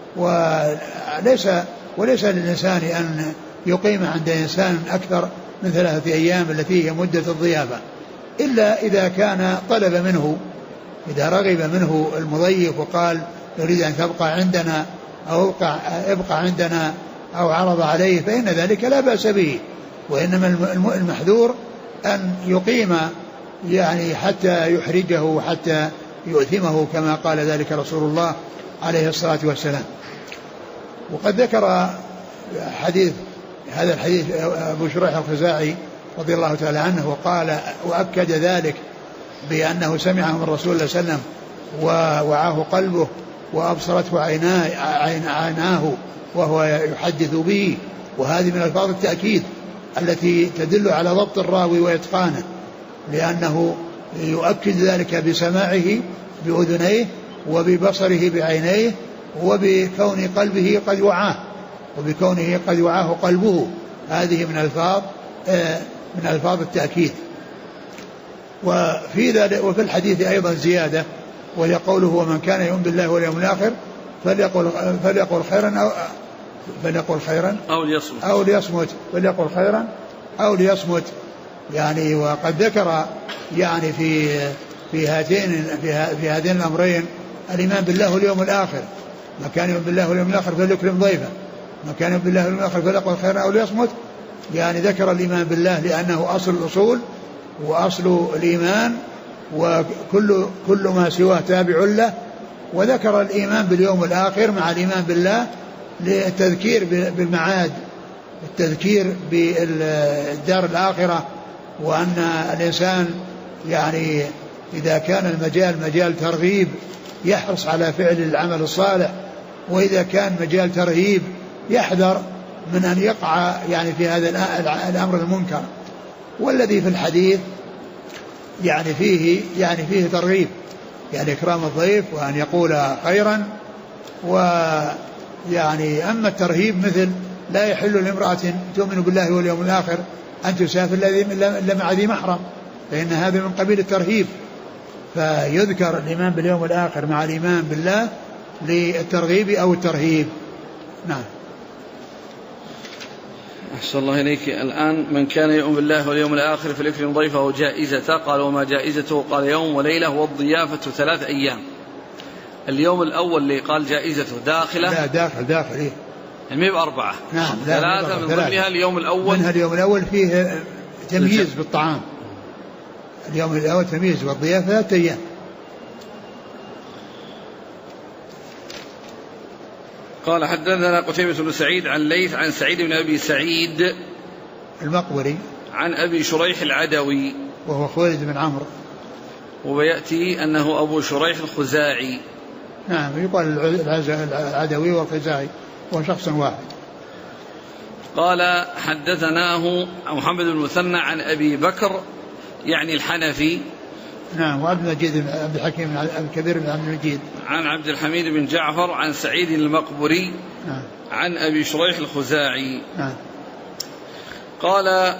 وليس للإنسان أن يقيم عند إنسان أكثر من 3 أيام التي هي مدة الضيافة، إلا إذا كان طلب منه، إذا رغب منه المضيف وقال يريد أن تبقى عندنا أو ابقى عندنا أو عرض عليه فإن ذلك لا بأس به. وإنما المحذور أن يقيم يعني حتى يحرجه وحتى يؤثمه كما قال ذلك رسول الله عليه الصلاة والسلام. وقد ذكر هذا الحديث أبو شريح الخزاعي رضي الله تعالى عنه، وقال وأكد ذلك بأنه سمعه من رسول الله صلى الله عليه وسلم ووعاه قلبه وأبصرته عيناه وهو يحدث به. وهذه من ألفاظ التأكيد التي تدل على ضبط الراوي وإتقانه، لأنه يؤكد ذلك بسماعه بأذنيه وببصره بعينيه وبكون قلبه قد وعاه وبكونه قد وعاه قلبه. هذه من ألفاظ التأكيد. وفي الحديث أيضا زيادة، وهي قوله ومن كان يؤمن بالله واليوم الآخر فليقل خيرا أو ليصمت فليقل خيرا أو ليصمت. يعني وقد ذكر يعني في هاتين الأمرين الإيمان بالله واليوم الآخر. ما كان يؤمن بالله واليوم الآخر فليكرم ضيفه، ما كان يؤمن بالله واليوم الآخر فليقل خيرا أو ليصمت. يعني ذكر الإيمان بالله لأنه أصل الأصول وأصل الإيمان، وكل ما سواه تابع له. وذكر الإيمان باليوم الآخر مع الإيمان بالله للتذكير بالمعاد، التذكير بالدار الآخرة، وأن الإنسان يعني إذا كان المجال مجال ترغيب يحرص على فعل العمل الصالح، وإذا كان مجال ترهيب يحذر من أن يقع يعني في هذا الأمر المنكر. والذي في الحديث يعني فيه ترغيب، يعني إكرام الضيف وأن يقول خيرا. ويعني أما الترهيب مثل لا يحل لامرأة تؤمن بالله واليوم الآخر أن تسافر إلا مع ذي محرم، فإن هذا من قبيل الترهيب. فيذكر الإيمان باليوم الآخر مع الإيمان بالله للترغيب أو الترهيب. نعم. أحسن الله إليك. الآن من كان يؤمن بالله واليوم الآخر فليكرم ضيفه جائزته. قال وما جائزته؟ قال يوم وليلة والضيافة 3 أيام. اليوم الأول اللي قال جائزته داخلة؟ لا داخل إيه؟ يعني ب4. نعم 3 من ضمنها اليوم الأول. منها اليوم الأول فيه تمييز بالطعام، اليوم الأول تمييز، والضيافة 3 أيام. قال حدثنا قتيبة بن سعيد عن ليث عن سعيد بن أبي سعيد المقبري عن أبي شريح العدوي وهو خويلد بن عمرو، ويأتي أنه أبو شريح الخزاعي. نعم يقال العدوي والخزاعي وهو شخص واحد. قال حدثناه محمد بن المثنى عن أبي بكر يعني الحنفي. نعم. وعبد المجيد عبد الحكيم الكبير بن عبد المجيد عن عبد الحميد بن جعفر عن سعيد المقبري. نعم. عن أبي شريح الخزاعي. نعم. قال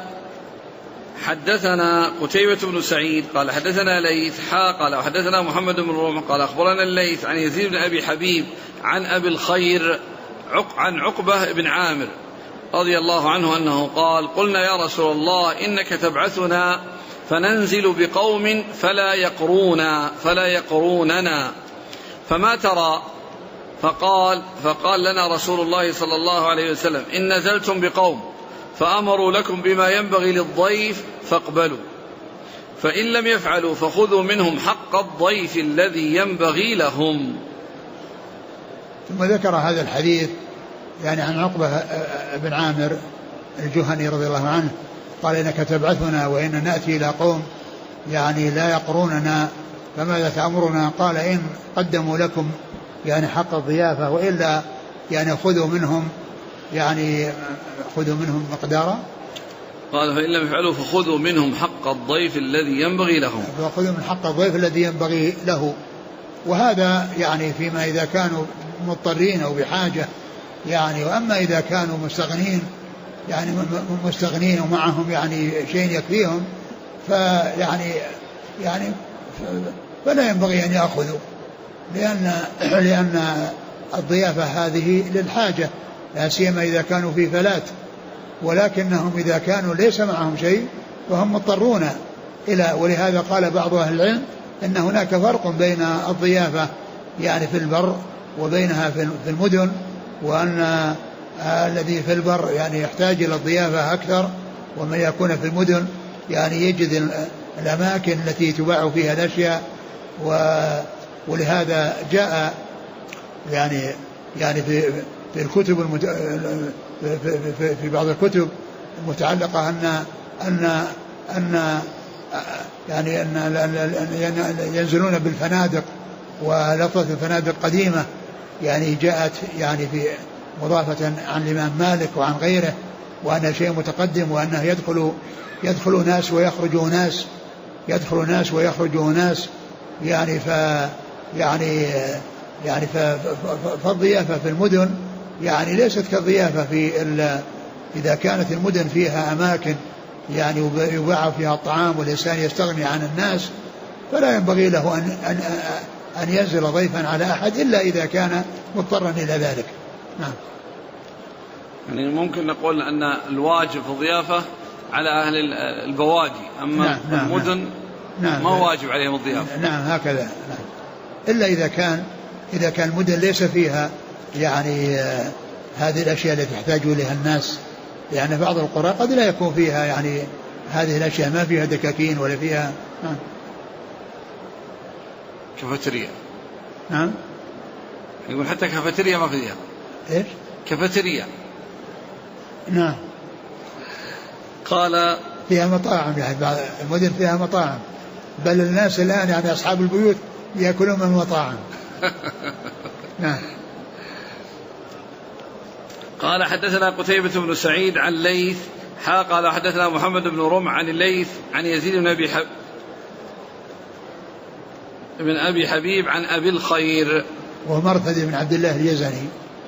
حدثنا قتيبة بن سعيد قال حدثنا ليث قال وحدثنا محمد بن رمح قال أخبرنا الليث عن يزيد بن أبي حبيب عن أبي الخير عن عقبة بن عامر رضي الله عنه أنه قال قلنا يا رسول الله إنك تبعثنا فننزل بقوم فلا يقروننا فما ترى؟ فقال لنا رسول الله صلى الله عليه وسلم إن نزلتم بقوم فأمروا لكم بما ينبغي للضيف فاقبلوا، فإن لم يفعلوا فخذوا منهم حق الضيف الذي ينبغي لهم. ثم ذكر هذا الحديث يعني عن عقبة بن عامر الجهني رضي الله عنه قال إنك تبعثنا وإن نأتي إلى قوم يعني لا يقروننا فماذا تأمرنا؟ قال إن قدموا لكم يعني حق الضيافة وإلا يعني خذوا منهم مقدارا. قال فإن لم يفعلوا فخذوا منهم حق الضيف الذي ينبغي لهم. فخذوا من حق الضيف الذي ينبغي له. وهذا يعني فيما إذا كانوا مضطرين أو بحاجة يعني. وأما إذا كانوا مستغنين ومعهم يعني شيء يكفيهم فلا ينبغي أن يأخذوا، لأن الضيافة هذه للحاجة، لا سيما إذا كانوا في فلات. ولكنهم إذا كانوا ليس معهم شيء فهم مضطرون ولهذا قال بعض أهل العلم إن هناك فرق بين الضيافة يعني في البر وبينها في المدن، وأن الذي في البر يعني يحتاج إلى الضيافة أكثر، ومن يكون في المدن يعني يجد الأماكن التي تباع فيها الأشياء. ولهذا جاء يعني في الكتب في بعض الكتب المتعلقة أن ينزلون بالفنادق، ولفظة الفنادق قديمة يعني جاءت يعني في مضافة عن الإمام مالك وعن غيره، وأنها شيء متقدم، وأنه يدخل ناس ويخرجوا ناس، يدخل ناس ويخرجوا ناس يعني فالضيافة في المدن يعني ليست كالضيافة إذا كانت المدن فيها أماكن يعني يباع فيها الطعام والإنسان يستغني عن الناس، فلا ينبغي له أن ينزل ضيفا على أحد إلا إذا كان مضطرا إلى ذلك. نعم. يعني ممكن نقول أن الواجب في الضيافة على أهل البوادي، أما المدن ما واجب عليهم الضيافة. نعم هكذا. نعم. إلا إذا كان المدن ليس فيها يعني هذه الأشياء التي يحتاج إليها الناس، يعني بعض القرى قد لا يكون فيها يعني هذه الأشياء، ما فيها دكاكين ولا فيها كافيتيريا. نعم. يقول حتى كافيتيريا ما فيها. إيش؟ كافيتيريا. نعم. قال فيها مطاعم، يعني المدن فيها مطاعم، بل الناس الآن يعني أصحاب البيوت يأكلون من المطاعم. نعم. قال حدثنا قتيبة بن سعيد عن ليث قال حدثنا محمد بن رمح عن الليث عن يزيد بن أبي حبيب عن أبي الخير ومرثد بن عبد الله اليزني.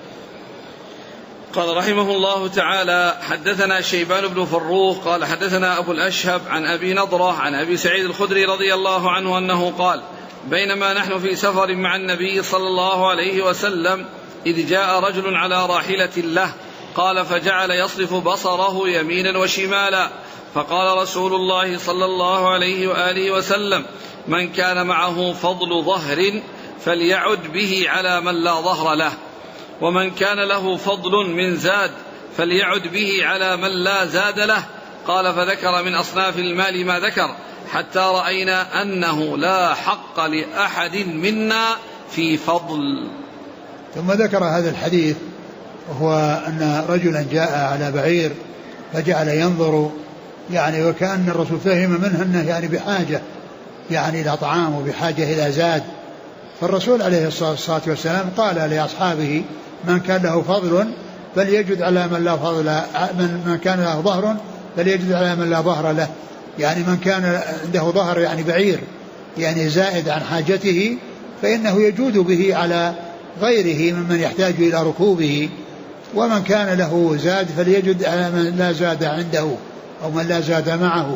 قال رحمه الله تعالى حدثنا شيبان بن فروخ قال حدثنا أبو الأشهب عن أبي نضرة عن أبي سعيد الخدري رضي الله عنه أنه قال بينما نحن في سفر مع النبي صلى الله عليه وسلم إذ جاء رجل على راحلة له قال فجعل يصرف بصره يمينا وشمالا، فقال رسول الله صلى الله عليه وآله وسلم من كان معه فضل ظهر فليعد به على من لا ظهر له، ومن كان له فضل من زاد فليعد به على من لا زاد له. قال فذكر من أصناف المال ما ذكر حتى رأينا أنه لا حق لأحد منا في فضل. ثم ذكر هذا الحديث، وهو أن رجلا جاء على بعير فجعل ينظر يعني وكأن الرسول فهم منه أنه يعني بحاجة يعني إلى طعام وبحاجة إلى زاد، فالرسول عليه الصلاة والسلام قال لأصحابه من كان له فضل فليجد على من لا فضل، من كان له ظهر فليجد على من لا ظهر له، يعني من كان عنده ظهر يعني بعير يعني زائد عن حاجته فإنه يجود به على غيره ممن يحتاج إلى ركوبه، ومن كان له زاد فليجد على من لا زاد عنده أو من لا زاد معه.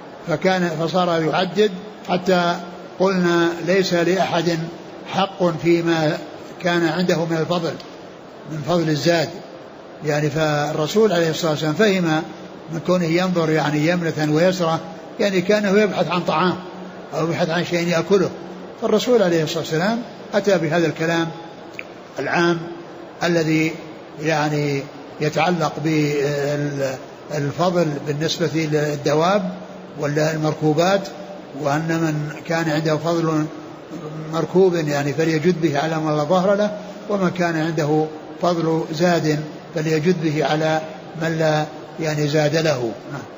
فصار يعدد حتى قلنا ليس لأحد حق فيما كان عنده من الفضل، من فضل الزاد يعني. فالرسول عليه الصلاة والسلام فهم من كونه ينظر يعني يمنة ويسرة، يعني كانه يبحث عن طعام أو يبحث عن شيء يأكله، فالرسول عليه الصلاة والسلام أتى بهذا الكلام العام الذي يعني يتعلق بالفضل بالنسبة للدواب ولا المركوبات، وأن من كان عنده فضل مركوب يعني فليجد به على من لا ظهر له، ومن كان عنده فضل زاد فليجد به على من لا يعني زاد له.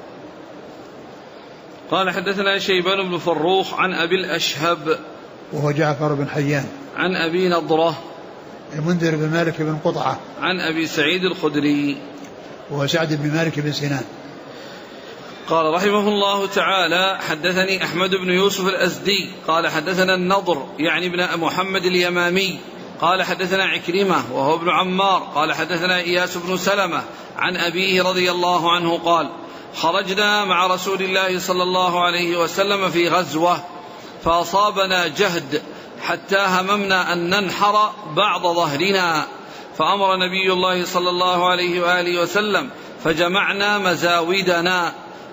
قال حدثنا شيبان بن فروخ عن أبي الأشهب وهو جعفر بن حيان عن أبي نضرة المنذر بن مالك بن قطعة عن أبي سعيد الخدري وهو سعد بن مالك بن سنان. قال رحمه الله تعالى: حدثني أحمد بن يوسف الأزدي قال حدثنا النضر يعني ابن محمد اليمامي قال حدثنا عكرمة وهو ابن عمار قال حدثنا إياس بن سلمة عن أبيه رضي الله عنه قال: خرجنا مع رسول الله صلى الله عليه وسلم في غزوة فأصابنا جهد حتى هممنا أن ننحر بعض ظهرنا، فأمر نبي الله صلى الله عليه وآله وسلم فجمعنا مزاودنا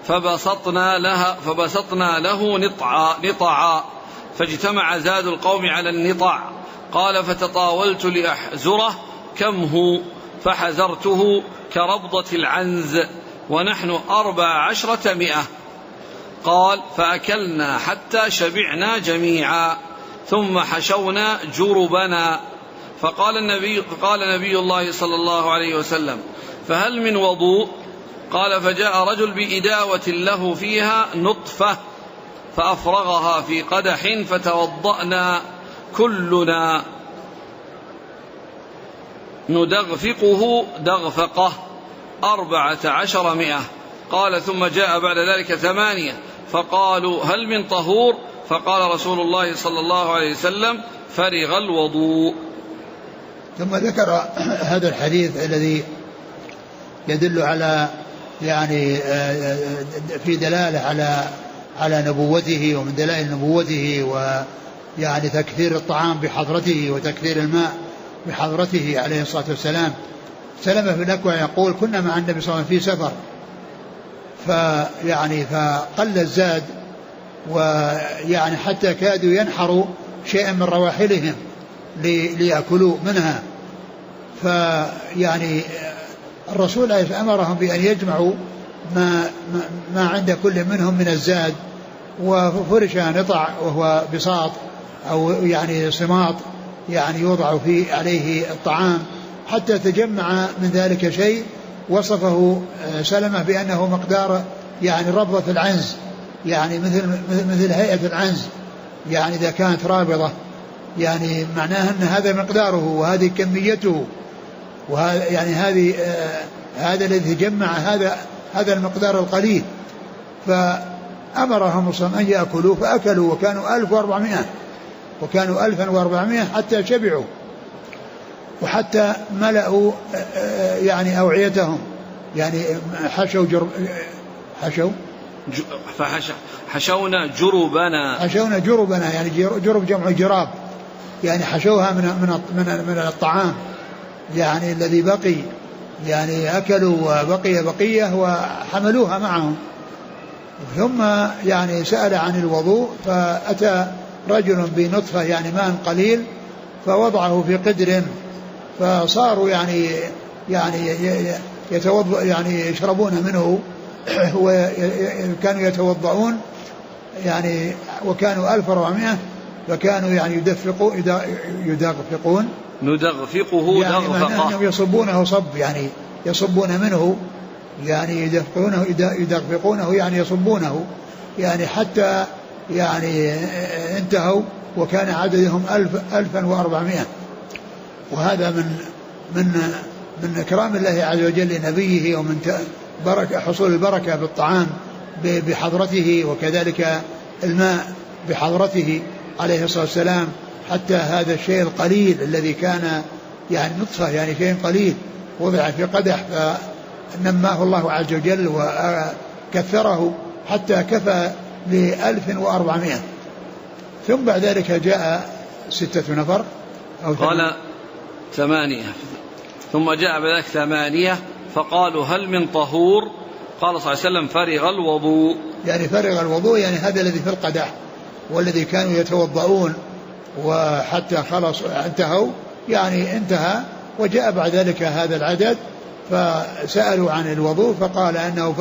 فبسطنا له نطعا فاجتمع زاد القوم على النطع. قال: فتطاولت لأحزره كم هو فحزرته كربضة العنز ونحن 1400. قال: فأكلنا حتى شبعنا جميعا ثم حشونا جربنا. فقال نبي الله صلى الله عليه وسلم: فهل من وضوء؟ قال: فجاء رجل بإداوة له فيها نطفة فأفرغها في قدح فتوضأنا كلنا ندغفقه دغفقه 1400. قال: ثم جاء بعد ذلك 8 فقالوا: هل من طهور؟ فقال رسول الله صلى الله عليه وسلم: فرغ الوضوء. ثم ذكر هذا الحديث الذي يدل على يعني في دلالة على نبوته، ومن دلائل نبوته ويعني تكثير الطعام بحضرته وتكثير الماء بحضرته عليه الصلاة والسلام. سلمة بن الأكوع يقول: كنا مع النبي صلى الله عليه وسلم في سفر فقل الزاد ويعني حتى كادوا ينحروا شيئا من رواحلهم ليأكلوا منها. فيعني الرسول أمرهم بأن يجمعوا ما عند كل منهم من الزاد، وفرش نطع وهو بساط أو يعني صماط يعني يوضع فيه عليه الطعام، حتى تجمع من ذلك شيء وصفه سلمة بأنه مقدار يعني ربضة العنز، يعني مثل هيئة العنز، يعني إذا كانت رابضة يعني معناها أن هذا مقداره وهذه كميته، وهذا يعني هذا الذي جمع هذا المقدار القليل. فأمرهم الصلاة أن يأكلوا فأكلوا وكانوا 1400 حتى شبعوا وحتى ملأوا يعني أوعيتهم، يعني حشونا جربنا يعني جرب جمع جراب، يعني حشوها من الطعام يعني الذي بقي، يعني أكلوا وبقي بقية وحملوها معهم. ثم يعني سأل عن الوضوء، فأتى رجل بنطفة يعني ماء قليل فوضعه في قدر، فصاروا يعني يتوضأ يعني يشربون منه وكانوا يتوضؤون يعني، وكانوا 1400 فكانوا يعني يدغفقون ندغفقه يعني دغفقه، يصبونه صب، يعني يصبون منه يعني يدغفقونه يعني يصبونه يعني حتى يعني انتهوا وكان عددهم 1400. وهذا من إكرام الله عز وجل لنبيه، ومن حصول البركة بالطعام بحضرته، وكذلك الماء بحضرته عليه الصلاة والسلام، حتى هذا الشيء القليل الذي كان يعني نطفة يعني شيء قليل وضع في قدح فنماه الله عز وجل وكثره حتى كفى 1400. ثم بعد ذلك جاء 6 نفر أو قال 8 ثم جاء بذلك 8 فقالوا: هل من طهور؟ قال صلى الله عليه وسلم: فرغ الوضوء. يعني فرغ الوضوء يعني هذا الذي في القدح والذي كانوا يتوضؤون وحتى خلص انتهوا يعني انتهى. وجاء بعد ذلك هذا العدد فسألوا عن الوضوء فقال أنه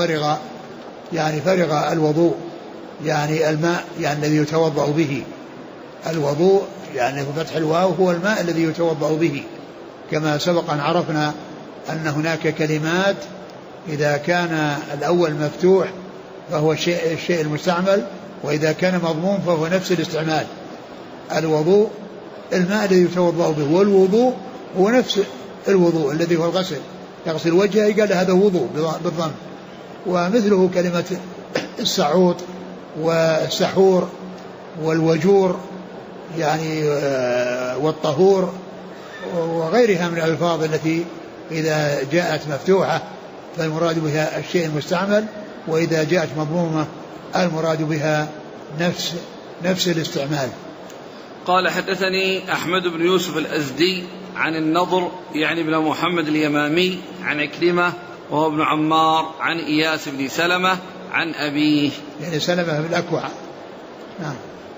فرغ الوضوء، يعني الماء يعني الذي يتوضأ به. الوضوء يعني بفتح الواو هو الماء الذي يتوضأ به، كما سبق أن عرفنا أن هناك كلمات إذا كان الأول مفتوح فهو الشيء المستعمل، وإذا كان مضموم فهو نفس الاستعمال. الوضوء الماء الذي يتوضأ به، والوضوء هو نفس الوضوء الذي هو الغسل، يغسل وجهه قال هذا وضوء بالضم. ومثله كلمة السعوط والسحور والوجور يعني والطهور وغيرها من الألفاظ التي إذا جاءت مفتوحة فالمراد بها الشيء المستعمل، وإذا جاءت مضمومة المراد بها نفس الاستعمال. قال حدثني أحمد بن يوسف الأزدي عن النضر يعني بن محمد اليمامي عن عكرمة وهو ابن عمار عن إياس بن سلمة عن أبيه يعني سلمة بن الأكوع. نعم.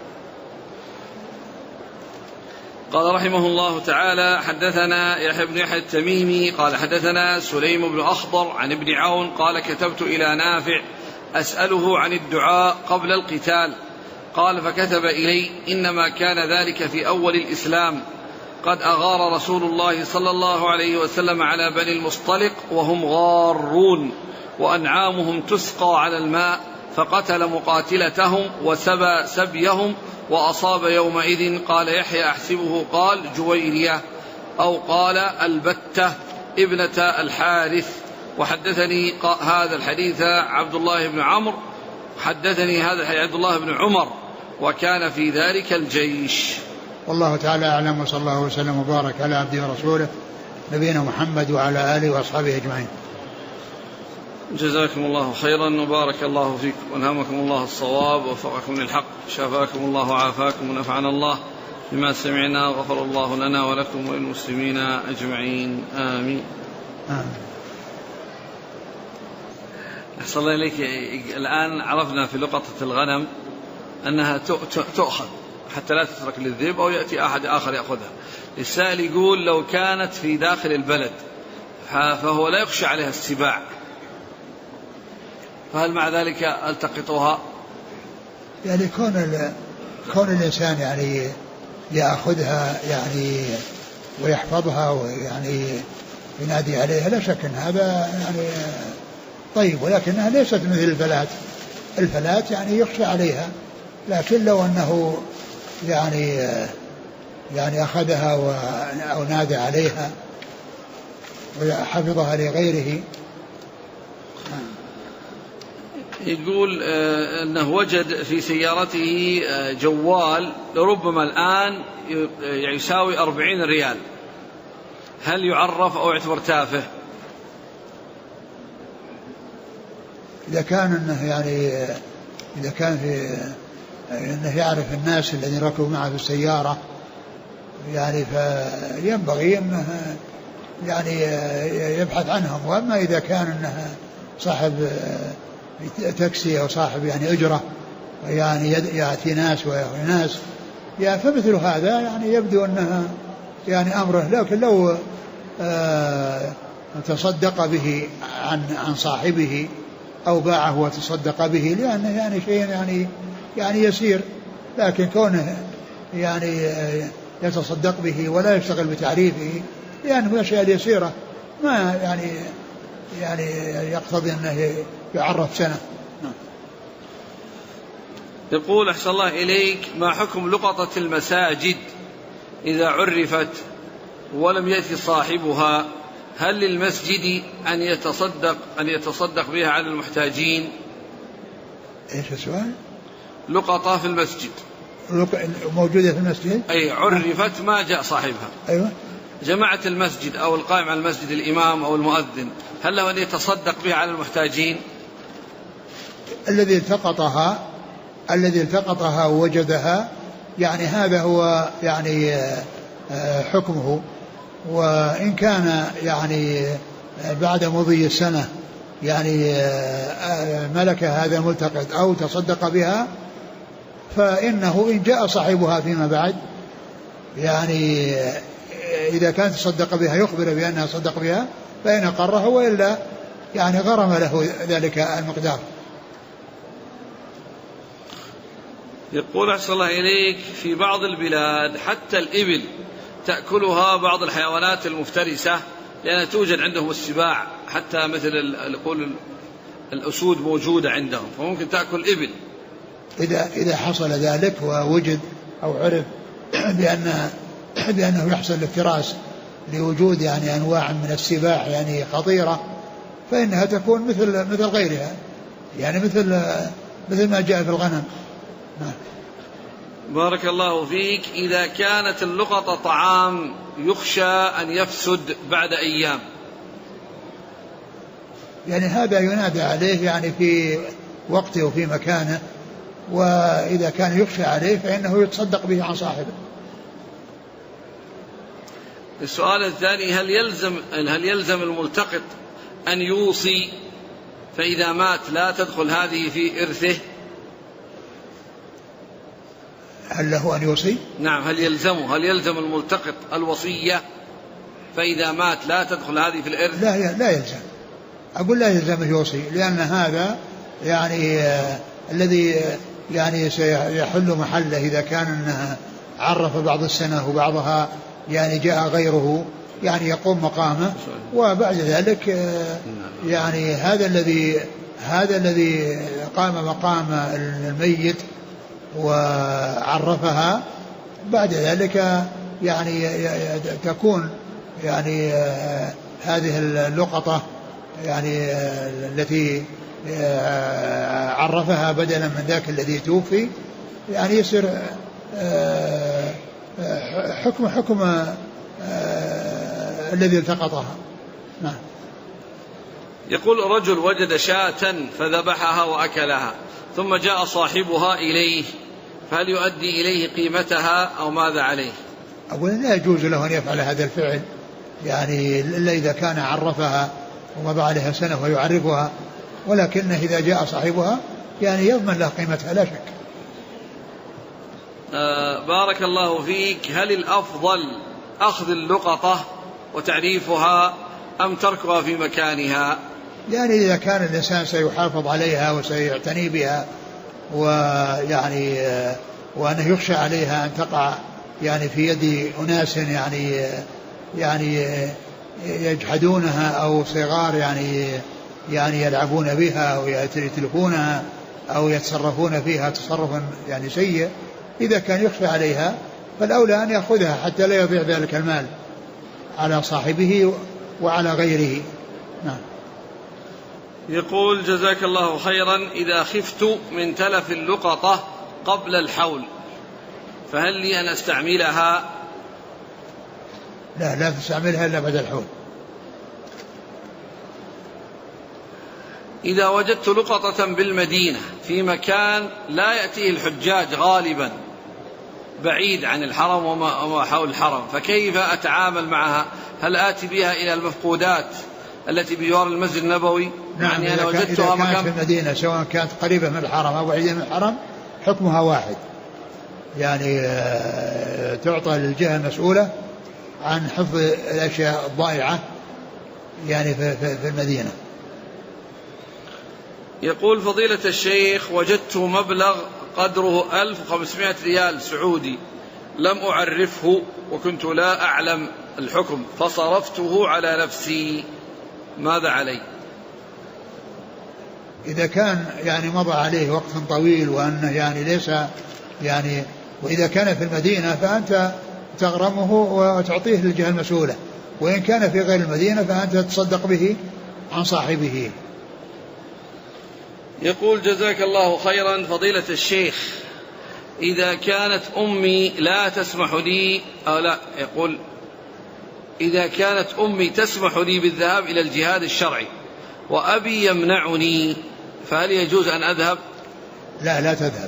قال رحمه الله تعالى حدثنا يحيى بن يحيى التميمي قال حدثنا سليم بن أخضر عن ابن عون قال كتبت إلى نافع أسأله عن الدعاء قبل القتال، قال فكتب إلي إنما كان ذلك في أول الإسلام، قد أغار رسول الله صلى الله عليه وسلم على بني المصطلق وهم غارون وأنعامهم تسقى على الماء، فقتل مقاتلتهم وسبى سبيهم وأصاب يومئذ. قال يحيى أحسبه قال جويرية أو قال البتة ابنة الحارث. وحدثني هذا الحديث عبد الله بن عمرو حدثني هذا الحديث عبد الله بن عمر وكان في ذلك الجيش. والله تعالى أعلم، وصلى الله وسلم وبارك على عبده ورسوله نبينا محمد وعلى آله وأصحابه أجمعين. جزاكم الله خيرا وبارك الله فيكم وألهمكم الله الصواب ووفقكم للحق، شافاكم الله وعافاكم ونفعنا الله بما سمعنا، غفر الله لنا ولكم وللمسلمين أجمعين آمين. أحسن الله إليك. الآن عرفنا في لقطة الغنم أنها تؤخذ حتى لا تترك للذئب أو يأتي أحد آخر يأخذها. السائل يقول لو كانت في داخل البلد فهو لا يخشى عليها السباع، فهل مع ذلك التقطها؟ يعني كون الإنسان يعني يأخذها يعني ويحفظها ويعني ينادي عليها لا شك أن هذا يعني طيب، ولكنها ليست مثل الفلات يعني يخشى عليها، لكن لو أنه يعني أخذها أو نادى عليها وحفظها لغيره. يقول أنه وجد في سيارته جوال ربما الآن يساوي 40 ريال، هل يعرف أو يعتبر تافه؟ إذا كان أنه يعني إذا كان في أنه يعرف الناس الذين ركبوا معه في السيارة يعني فينبغي أنه يعني يبحث عنهم. وأما إذا كان أنه صاحب تاكسي أو صاحب يعني أجرة يعني يأتي ناس ويأخذ ناس يعني فمثل هذا يعني يبدو أنها يعني أمره، لكن لو تصدق به عن صاحبه أو باعه وتصدق به لأنه يعني شيء يعني يسير، لكن كونه يعني يتصدق به ولا يشتغل بتعريفه لأنه من الأشياء اليسيرة ما يعني يقتضي أنه يعرف سنة. يقول أحسن الله إليك ما حكم لقطة المساجد إذا عرفت ولم يأتي صاحبها، هل للمسجد أن يتصدق بها على المحتاجين؟ إيش السؤال؟ لقطة في المسجد موجودة في المسجد أي عرفت ما جاء صاحبها. أيوة. جماعة المسجد أو القائم على المسجد الإمام أو المؤذن هل له أن يتصدق بها على المحتاجين؟ الذي التقطها ووجدها يعني هذا هو يعني حكمه، وإن كان يعني بعد مضي السنة يعني ملك هذا الملتقط أو تصدق بها فإنه إن جاء صاحبها فيما بعد يعني إذا كان تصدق بها يخبر بأنها صدق بها فإن أقرها، وإلا يعني غرم له ذلك المقدار. يقول أحسن الله إليك في بعض البلاد حتى الإبل تأكلها بعض الحيوانات المفترسة لأن توجد عندهم السباع، حتى مثل يقول الأسود موجودة عندهم فممكن تأكل الإبل. إذا حصل ذلك ووجد أو عرف بأنه يحصل الافتراس لوجود يعني أنواع من السباع يعني خطيرة، فإنها تكون مثل غيرها، يعني مثل ما جاء في الغنم. بارك الله فيك. إذا كانت اللقطة طعام يخشى أن يفسد بعد أيام، يعني هذا ينادى عليه يعني في وقته وفي مكانه، وإذا كان يخشى عليه فإنه يتصدق به عن صاحبه. السؤال الثاني: هل يلزم الملتقط أن يوصي فإذا مات لا تدخل هذه في إرثه؟ هل له أن يوصي؟ نعم، هل يلزم الملتقط الوصية فإذا مات لا تدخل هذه في الإرث؟ لا يلزم، أقول لا يلزم يوصي، لأن هذا يعني الذي يعني سيحل محله إذا كان أنه عرف بعض السنة وبعضها يعني جاء غيره يعني يقوم مقامه، وبعد ذلك يعني هذا الذي قام مقام الميت وعرفها، بعد ذلك يعني تكون يعني هذه اللقطة يعني التي عرفها بدلا من ذاك الذي توفي، يعني يصير حكم الذي التقطها. نعم. يقول: رجل وجد شاة فذبحها وأكلها، ثم جاء صاحبها إليه، فهل يؤدي إليه قيمتها أو ماذا عليه؟ أقول لا يجوز له أن يفعل هذا الفعل، يعني إلا إذا كان عرفها ومضى عليها سنة ويعرفها، ولكنه إذا جاء صاحبها يعني يضمن له قيمتها لا شك. بارك الله فيك. هل الأفضل أخذ اللقطة وتعريفها أم تركها في مكانها؟ يعني إذا كان الإنسان سيحافظ عليها وسيعتني بها ويعني وأنه يخشى عليها أن تقع يعني في يد أناس يعني يجحدونها أو صغار يعني يلعبون بها أو يتلفونها أو يتصرفون فيها تصرفا يعني سيء، إذا كان يخشى عليها فالأولى أن يأخذها حتى لا يضيع ذلك المال على صاحبه وعلى غيره. نعم. يقول: جزاك الله خيرا، إذا خفت من تلف اللقطة قبل الحول فهل لي أن أستعملها؟ لا تستعملها إلا بعد الحول. إذا وجدت لقطة بالمدينة في مكان لا يأتيه الحجاج غالبا بعيد عن الحرم وما حول الحرم، فكيف أتعامل معها؟ هل آتي بها إلى المفقودات التي بجوار المسجد النبوي؟ نعم. يعني إذا كانت في المدينة سواء كانت قريبة من الحرم أو بعيدة من الحرم حكمها واحد، يعني تعطى للجهة المسؤولة عن حفظ الأشياء الضائعة يعني في المدينة. يقول: فضيلة الشيخ، وجدت مبلغ قدره 1500 ريال سعودي لم أعرفه وكنت لا أعلم الحكم فصرفته على نفسي، ماذا علي؟ إذا كان يعني مضى عليه وقت طويل وأنه يعني ليس يعني، وإذا كان في المدينة فأنت تغرمه وتعطيه للجهة المسؤولة، وإن كان في غير المدينة فأنت تتصدق به عن صاحبه. يقول: جزاك الله خيرا فضيلة الشيخ، إذا كانت أمي لا تسمح لي يقول: إذا كانت أمي تسمح لي بالذهاب إلى الجهاد الشرعي وأبي يمنعني فهل يجوز أن أذهب؟ لا تذهب.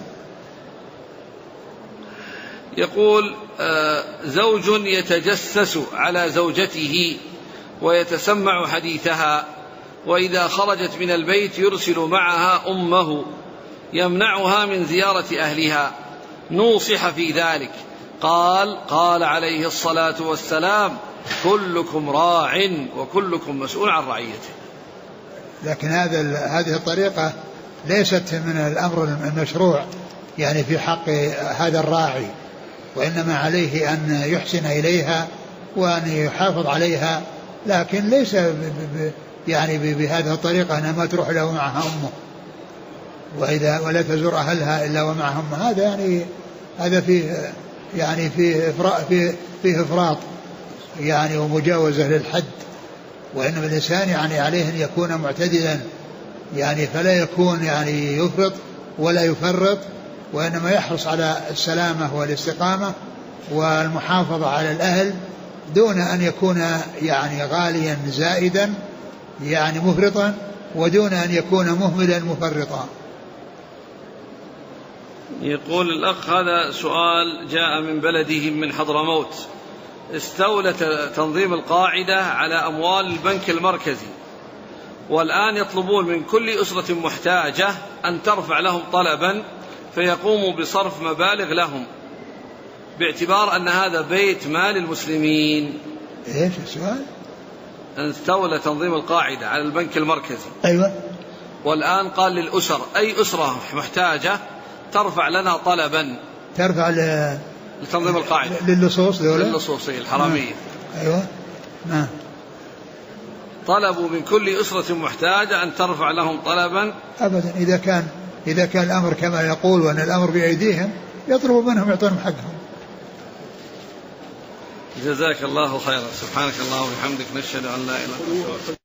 يقول: زوج يتجسس على زوجته ويتسمع حديثها، وإذا خرجت من البيت يرسل معها أمه يمنعها من زيارة أهلها، نوصح في ذلك. قال عليه الصلاة والسلام: كلكم راع وكلكم مسؤول عن رعيته. لكن هذه الطريقة ليست من الأمر المشروع يعني في حق هذا الراعي، وإنما عليه أن يحسن إليها وأن يحافظ عليها، لكن ليس يعني بهذه الطريقة أنها ما تروح له معها أمه ولا تزور أهلها إلا ومعها أمه، هذا يعني هذا فيه يعني فيه إفراط يعني ومجاوزة للحد، وإنما الإنسان يعني عليه أن يكون معتدلا، يعني فلا يكون يعني يفرط ولا يفرط، وإنما يحرص على السلامة والاستقامة والمحافظة على الأهل، دون أن يكون يعني غاليا زائدا يعني مفرطا، ودون أن يكون مهملا مفرطا. يقول الأخ هذا سؤال جاء من بلده من حضرموت، استولت تنظيم القاعدة على أموال البنك المركزي، والآن يطلبون من كل أسرة محتاجة أن ترفع لهم طلبا فيقوموا بصرف مبالغ لهم، باعتبار أن هذا بيت مال المسلمين. إيش السؤال؟ أن استولى تنظيم القاعدة على البنك المركزي. أيوة. والآن قال للأسر أي أسرة محتاجة ترفع لنا طلبا، ترفع لتنظيم القاعدة للصوص للصوصي الحرامية. أيوة. نعم. طلبوا من كل أسرة محتاجة أن ترفع لهم طلبا. أبدا، إذا كان الأمر كما يقول وأن الأمر بأيديهم يطلبوا منهم يعطونهم حقهم. جزاك الله خيرا. سبحانك اللهم وبحمدك، نشهد أن لا إله إلا أنت.